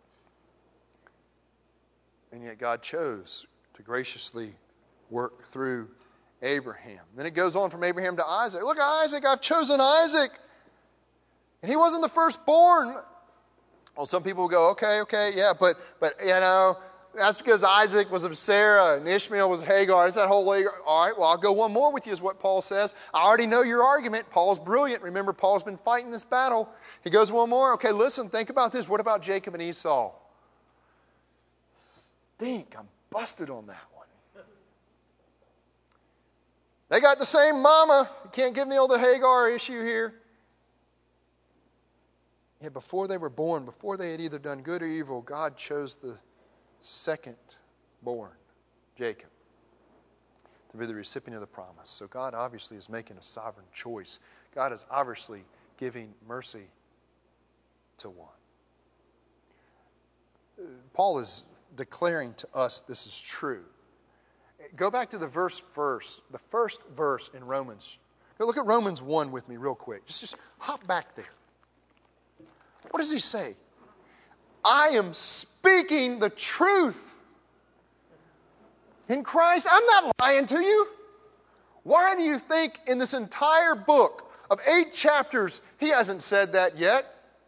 And yet God chose to graciously work through Abraham. Then it goes on from Abraham to Isaac. Look, Isaac, I've chosen Isaac. And he wasn't the firstborn. Well, some people go, okay, yeah, but that's because Isaac was of Sarah and Ishmael was Hagar. It's that whole way. All right, well, I'll go one more with you is what Paul says. I already know your argument. Paul's brilliant. Remember, Paul's been fighting this battle. He goes one more. Okay, listen, think about this. What about Jacob and Esau? Think, I'm busted on that one. They got the same mama. You can't give me all the Hagar issue here. Yet before they were born, before they had either done good or evil, God chose the second born, Jacob, to be the recipient of the promise. So God obviously is making a sovereign choice. God is obviously giving mercy to one. Paul is declaring to us this is true. Go back to the first verse in Romans. Go look at Romans 1 with me real quick. Just hop back there. What does he say? I am speaking the truth in Christ. I'm not lying to you. Why do you think in this entire book of 8 chapters he hasn't said that yet?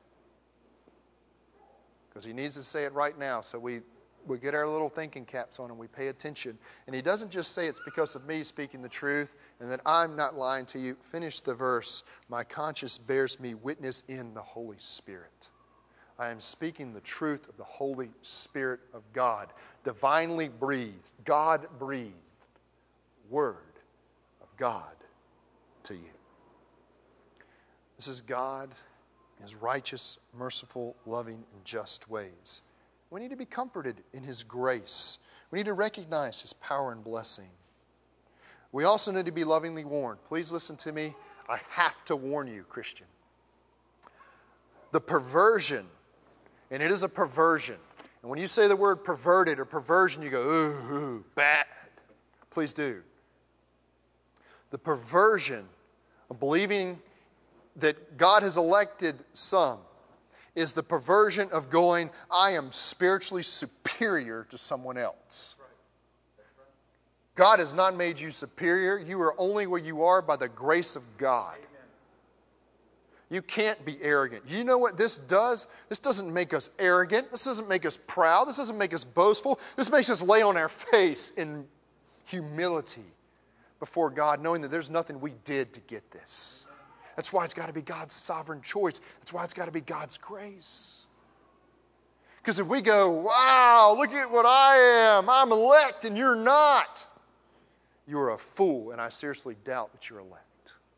Because he needs to say it right now, so we get our little thinking caps on and we pay attention. And he doesn't just say it's because of me speaking the truth and that I'm not lying to you. Finish the verse. My conscience bears me witness in the Holy Spirit. I am speaking the truth of the Holy Spirit of God. Divinely breathed, God-breathed Word of God to you. This is God in His righteous, merciful, loving, and just ways. We need to be comforted in His grace. We need to recognize His power and blessing. We also need to be lovingly warned. Please listen to me. I have to warn you, Christian. The perversion, and it is a perversion. And when you say the word perverted or perversion, you go, ooh, bad. Please do. The perversion of believing that God has elected some is the perversion of going, I am spiritually superior to someone else. God has not made you superior. You are only where you are by the grace of God. You can't be arrogant. You know what this does? This doesn't make us arrogant. This doesn't make us proud. This doesn't make us boastful. This makes us lay on our face in humility before God, knowing that there's nothing we did to get this. That's why it's got to be God's sovereign choice. That's why it's got to be God's grace. Because if we go, wow, look at what I am. I'm elect and you're not. You're a fool, and I seriously doubt that you're elect.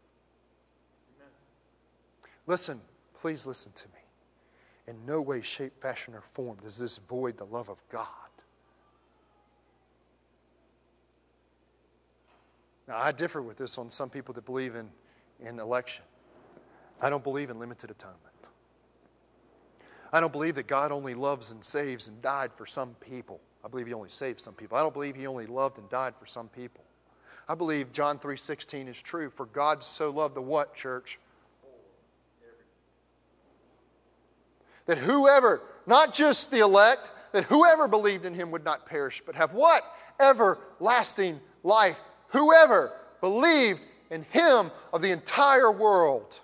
Listen, please listen to me. In no way, shape, fashion, or form does this void the love of God. Now, I differ with this on some people that believe in election. I don't believe in limited atonement. I don't believe that God only loves and saves and died for some people. I believe He only saved some people. I don't believe He only loved and died for some people. I believe John 3:16 is true. For God so loved the what, church? That whoever, not just the elect, that whoever believed in Him would not perish, but have what? Everlasting life. Whoever believed in Him of the entire world.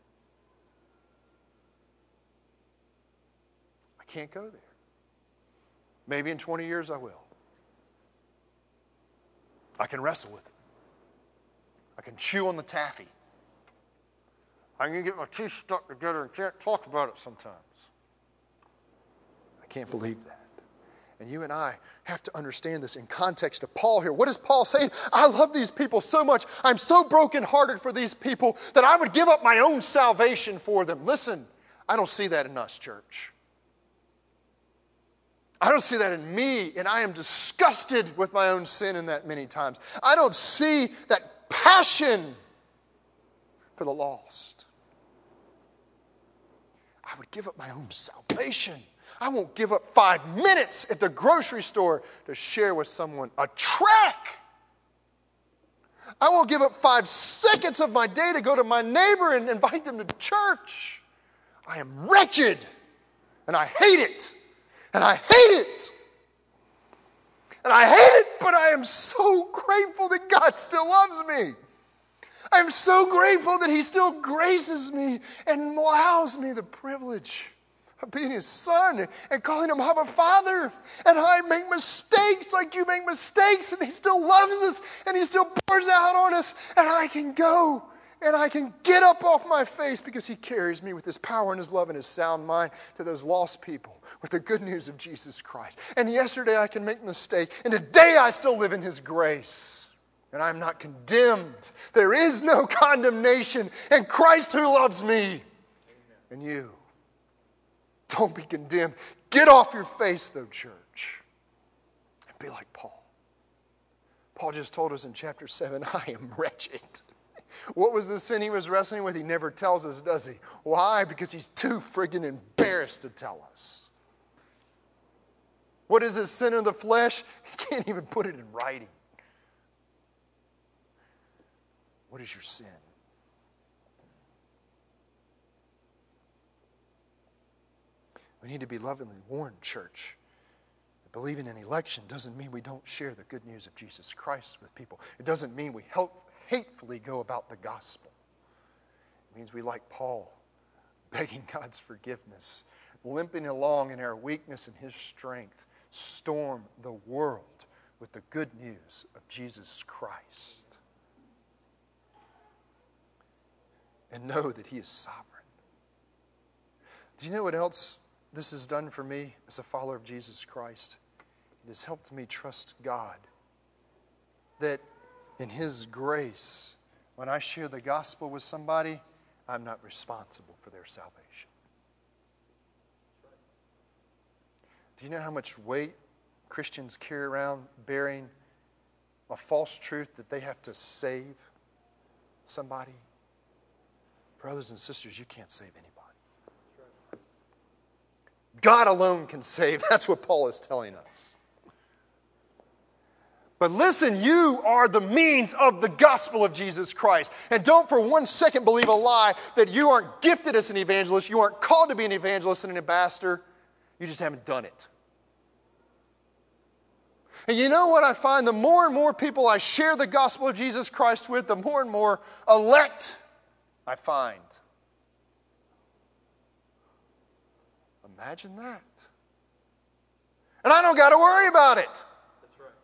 I can't go there. Maybe in 20 years I will. I can wrestle with it. I can chew on the taffy. I can get my teeth stuck together and can't talk about it sometimes. I can't believe that. And you and I have to understand this in context of Paul here. What is Paul saying? I love these people so much. I'm so brokenhearted for these people that I would give up my own salvation for them. Listen, I don't see that in us, church. I don't see that in me, and I am disgusted with my own sin in that many times. I don't see that passion for the lost. I would give up my own salvation. I won't give up 5 minutes at the grocery store to share with someone a track. I won't give up 5 seconds of my day to go to my neighbor and invite them to church. I am wretched, and I hate it. And I hate it. And I hate it, but I am so grateful that God still loves me. I'm so grateful that He still graces me and allows me the privilege of being His son and calling Him Abba Father. And I make mistakes like you make mistakes, and He still loves us, and He still pours out on us, and I can go and I can get up off my face because He carries me with His power and His love and His sound mind to those lost people with the good news of Jesus Christ. And yesterday I can make a mistake, and today I still live in His grace. And I'm not condemned. There is no condemnation in Christ who loves me and you. Don't be condemned. Get off your face, though, church, and be like Paul. Paul just told us in chapter 7, I am wretched. What was the sin he was wrestling with? He never tells us, does he? Why? Because he's too friggin' embarrassed to tell us. What is the sin of the flesh? He can't even put it in writing. What is your sin? We need to be lovingly warned, church. Believing in election doesn't mean we don't share the good news of Jesus Christ with people. It doesn't mean we hatefully go about the gospel. It means we, like Paul, begging God's forgiveness, limping along in our weakness and His strength, storm the world with the good news of Jesus Christ. And know that He is sovereign. Do you know what else this has done for me as a follower of Jesus Christ? It has helped me trust God that in His grace, when I share the gospel with somebody, I'm not responsible for their salvation. Do you know how much weight Christians carry around bearing a false truth that they have to save somebody? Brothers and sisters, you can't save anybody. God alone can save. That's what Paul is telling us. But listen, you are the means of the gospel of Jesus Christ. And don't for 1 second believe a lie that you aren't gifted as an evangelist, you aren't called to be an evangelist and an ambassador. You just haven't done it. And you know what I find? The more and more people I share the gospel of Jesus Christ with, the more and more elect I find. Imagine that. And I don't got to worry about it. That's right.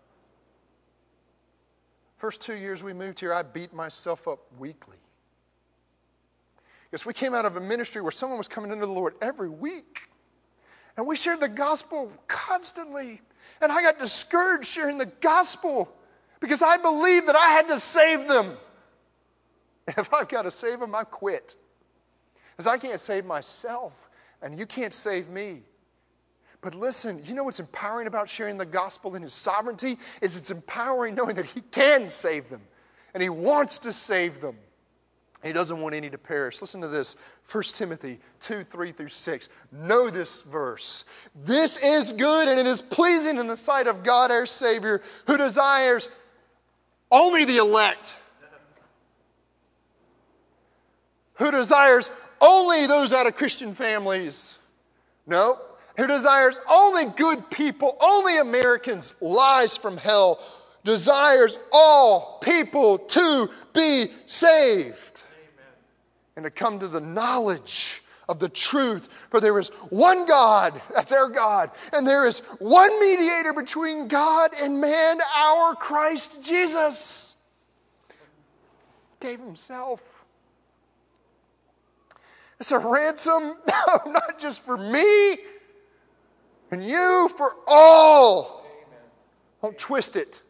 First 2 years we moved here, I beat myself up weekly. Because we came out of a ministry where someone was coming into the Lord every week. And we shared the gospel constantly. And I got discouraged sharing the gospel because I believed that I had to save them. And if I've got to save them, I quit. Because I can't save myself. And you can't save me. But listen, you know what's empowering about sharing the gospel in His sovereignty? Is it's empowering knowing that He can save them. And He wants to save them. And He doesn't want any to perish. Listen to this. 1 Timothy 2:3-6. Know this verse. This is good and it is pleasing in the sight of God our Savior, who desires only the elect. Who desires only those out of Christian families. No. Who desires only good people, only Americans, lies from hell. Desires all people to be saved. Amen. And to come to the knowledge of the truth. For there is one God, that's our God. And there is one mediator between God and man, our Christ Jesus. Gave Himself. It's a ransom, no, not just for me and you, for all. Amen. Don't twist it.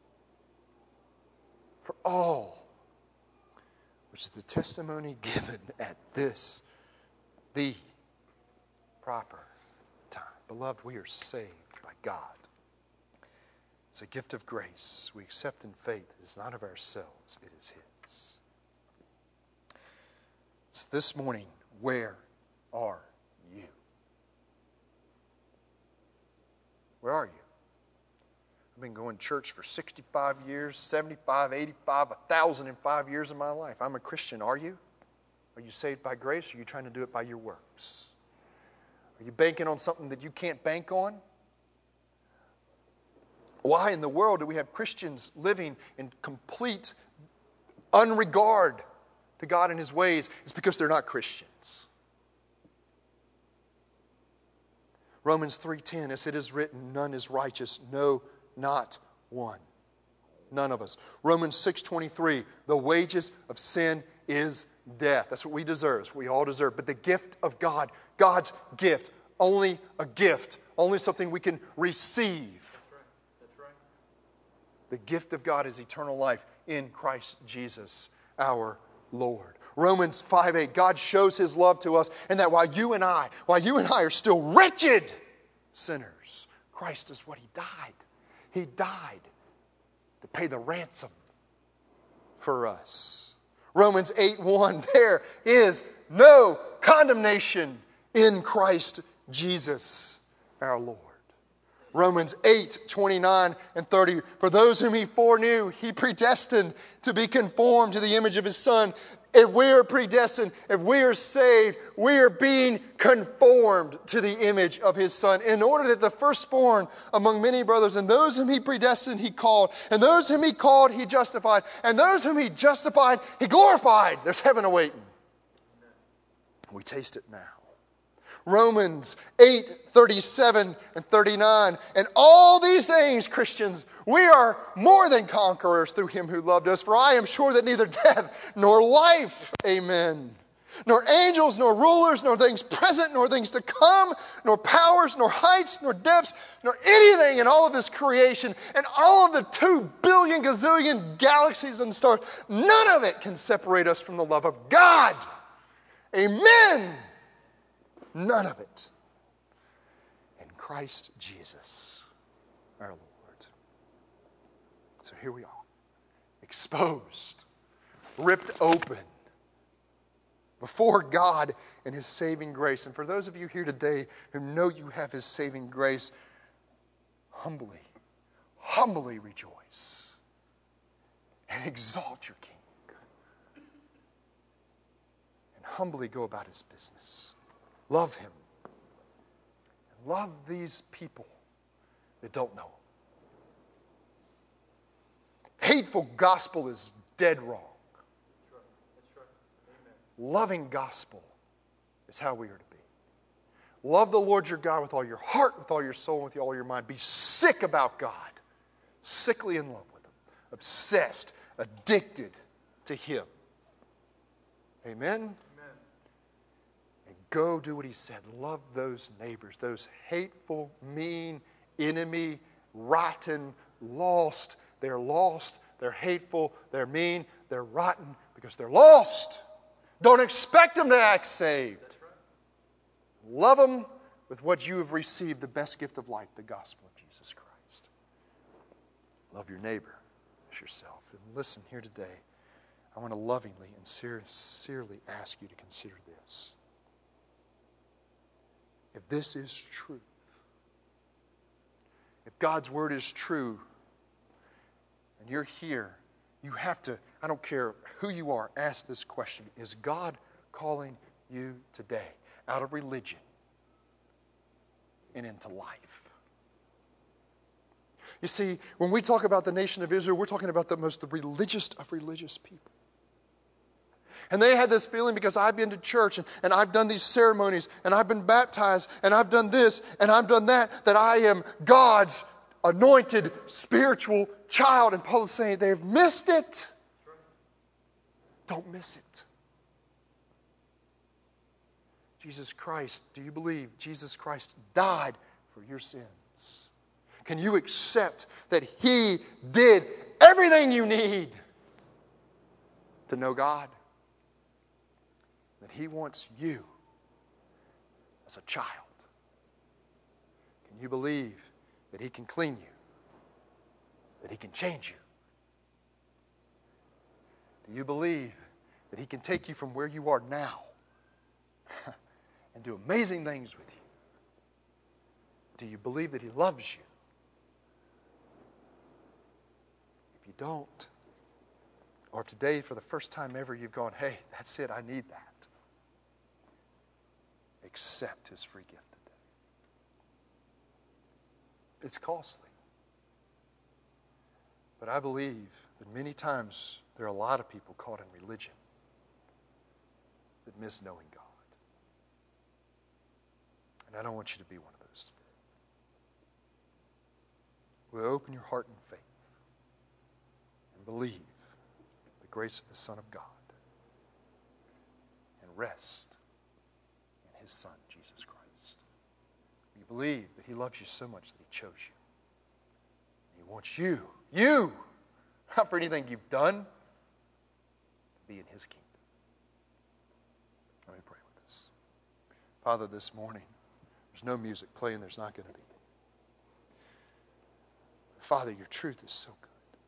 For all. Which is the testimony given at this, the proper time. Beloved, we are saved by God. It's a gift of grace we accept in faith. It is not of ourselves, it is His. So this morning, where are you? Where are you? I've been going to church for 65 years, 75, 85, 1,005 years of my life. I'm a Christian. Are you? Are you saved by grace, or are you trying to do it by your works? Are you banking on something that you can't bank on? Why in the world do we have Christians living in complete unregard to God and His ways? It's because they're not Christians. Romans 3:10, as it is written, none is righteous, no, not one. None of us. Romans 6:23, the wages of sin is death. That's what we deserve. That's what we all deserve. But the gift of God, God's gift, only a gift, only something we can receive. That's right. The gift of God is eternal life in Christ Jesus, our Lord. Romans 5:8, God shows His love to us, and that while you and I are still wretched sinners, Christ is what He died. He died to pay the ransom for us. Romans 8:1, there is no condemnation in Christ Jesus, our Lord. Romans 8:29 and 30, for those whom He foreknew, He predestined to be conformed to the image of His Son. If we are predestined, if we are saved, we are being conformed to the image of His Son, in order that the firstborn among many brothers, and those whom He predestined, He called, and those whom He called, He justified, and those whom He justified, He glorified. There's heaven awaiting. We taste it now. Romans 8:37 and 39. And all these things, Christians, we are more than conquerors through Him who loved us. For I am sure that neither death nor life, amen, nor angels, nor rulers, nor things present, nor things to come, nor powers, nor heights, nor depths, nor anything in all of this creation, and all of the 2 billion gazillion galaxies and stars, none of it can separate us from the love of God. Amen. None of it. In Christ Jesus, our Lord. So here we are, exposed, ripped open before God and His saving grace. And for those of you here today who know you have His saving grace, humbly rejoice and exalt your King. And humbly go about His business. Love Him. And love these people that don't know Him. Hateful gospel is dead wrong. That's right. Amen. Loving gospel is how we are to be. Love the Lord your God with all your heart, with all your soul, with all your mind. Be sick about God. Sickly in love with Him. Obsessed, addicted to Him. Amen? Go do what He said. Love those neighbors, those hateful, mean, enemy, rotten, lost. They're lost, they're hateful, they're mean, they're rotten because they're lost. Don't expect them to act saved. Love them with what you have received, the best gift of life, the gospel of Jesus Christ. Love your neighbor as yourself. And listen, here today, I want to lovingly and sincerely ask you to consider this. If this is truth, if God's Word is true, and you're here, you have to, I don't care who you are, ask this question. Is God calling you today out of religion and into life? You see, when we talk about the nation of Israel, we're talking about the most religious of religious people. And they had this feeling because I've been to church and I've done these ceremonies and I've been baptized and I've done this and I've done that, that I am God's anointed spiritual child. And Paul is saying they've missed it. Don't miss it. Jesus Christ, do you believe Jesus Christ died for your sins? Can you accept that He did everything you need to know God? That He wants you as a child. Can you believe that He can clean you? That He can change you? Do you believe that He can take you from where you are now and do amazing things with you? Do you believe that He loves you? If you don't, or if today for the first time ever you've gone, hey, that's it, I need that. Accept His free gift today. It's costly. But I believe that many times there are a lot of people caught in religion that miss knowing God. And I don't want you to be one of those today. will open your heart in faith and believe the grace of the Son of God and rest in His Son, Jesus Christ. You believe that He loves you so much that He chose you. He wants you, not for anything you've done, to be in His kingdom. Let me pray with us. Father, this morning, there's no music playing, there's not going to be. Father, your truth is so good.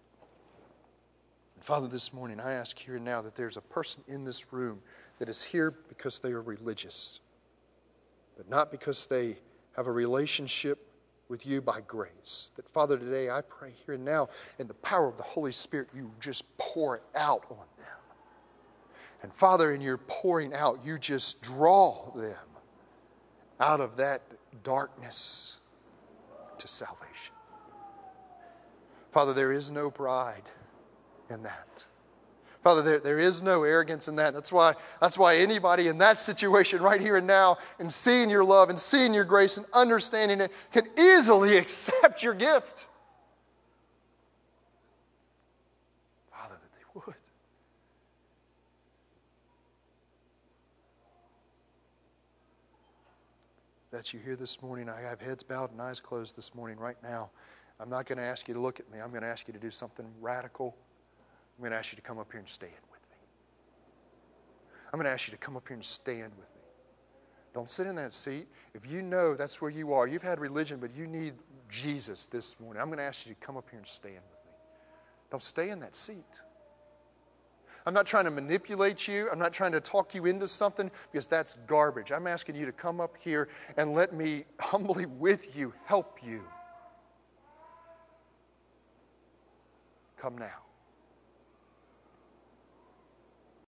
And Father, this morning I ask here and now that there's a person in this room that is here because they are religious, but not because they have a relationship with you by grace. That, Father, today I pray here and now in the power of the Holy Spirit, you just pour it out on them. And Father, in your pouring out, you just draw them out of that darkness to salvation. Father, there is no pride in that. Father, there is no arrogance in that. That's why anybody in that situation right here and now, and seeing your love and seeing your grace and understanding it, can easily accept your gift. Father, that they would. That you hear this morning, I have heads bowed and eyes closed this morning right now. I'm not going to ask you to look at me. I'm going to ask you to do something radical. I'm going to ask you to come up here and stand with me. I'm going to ask you to come up here and stand with me. Don't sit in that seat. If you know that's where you are, you've had religion, but you need Jesus this morning, I'm going to ask you to come up here and stand with me. Don't stay in that seat. I'm not trying to manipulate you. I'm not trying to talk you into something, because that's garbage. I'm asking you to come up here and let me humbly with you help you. Come now.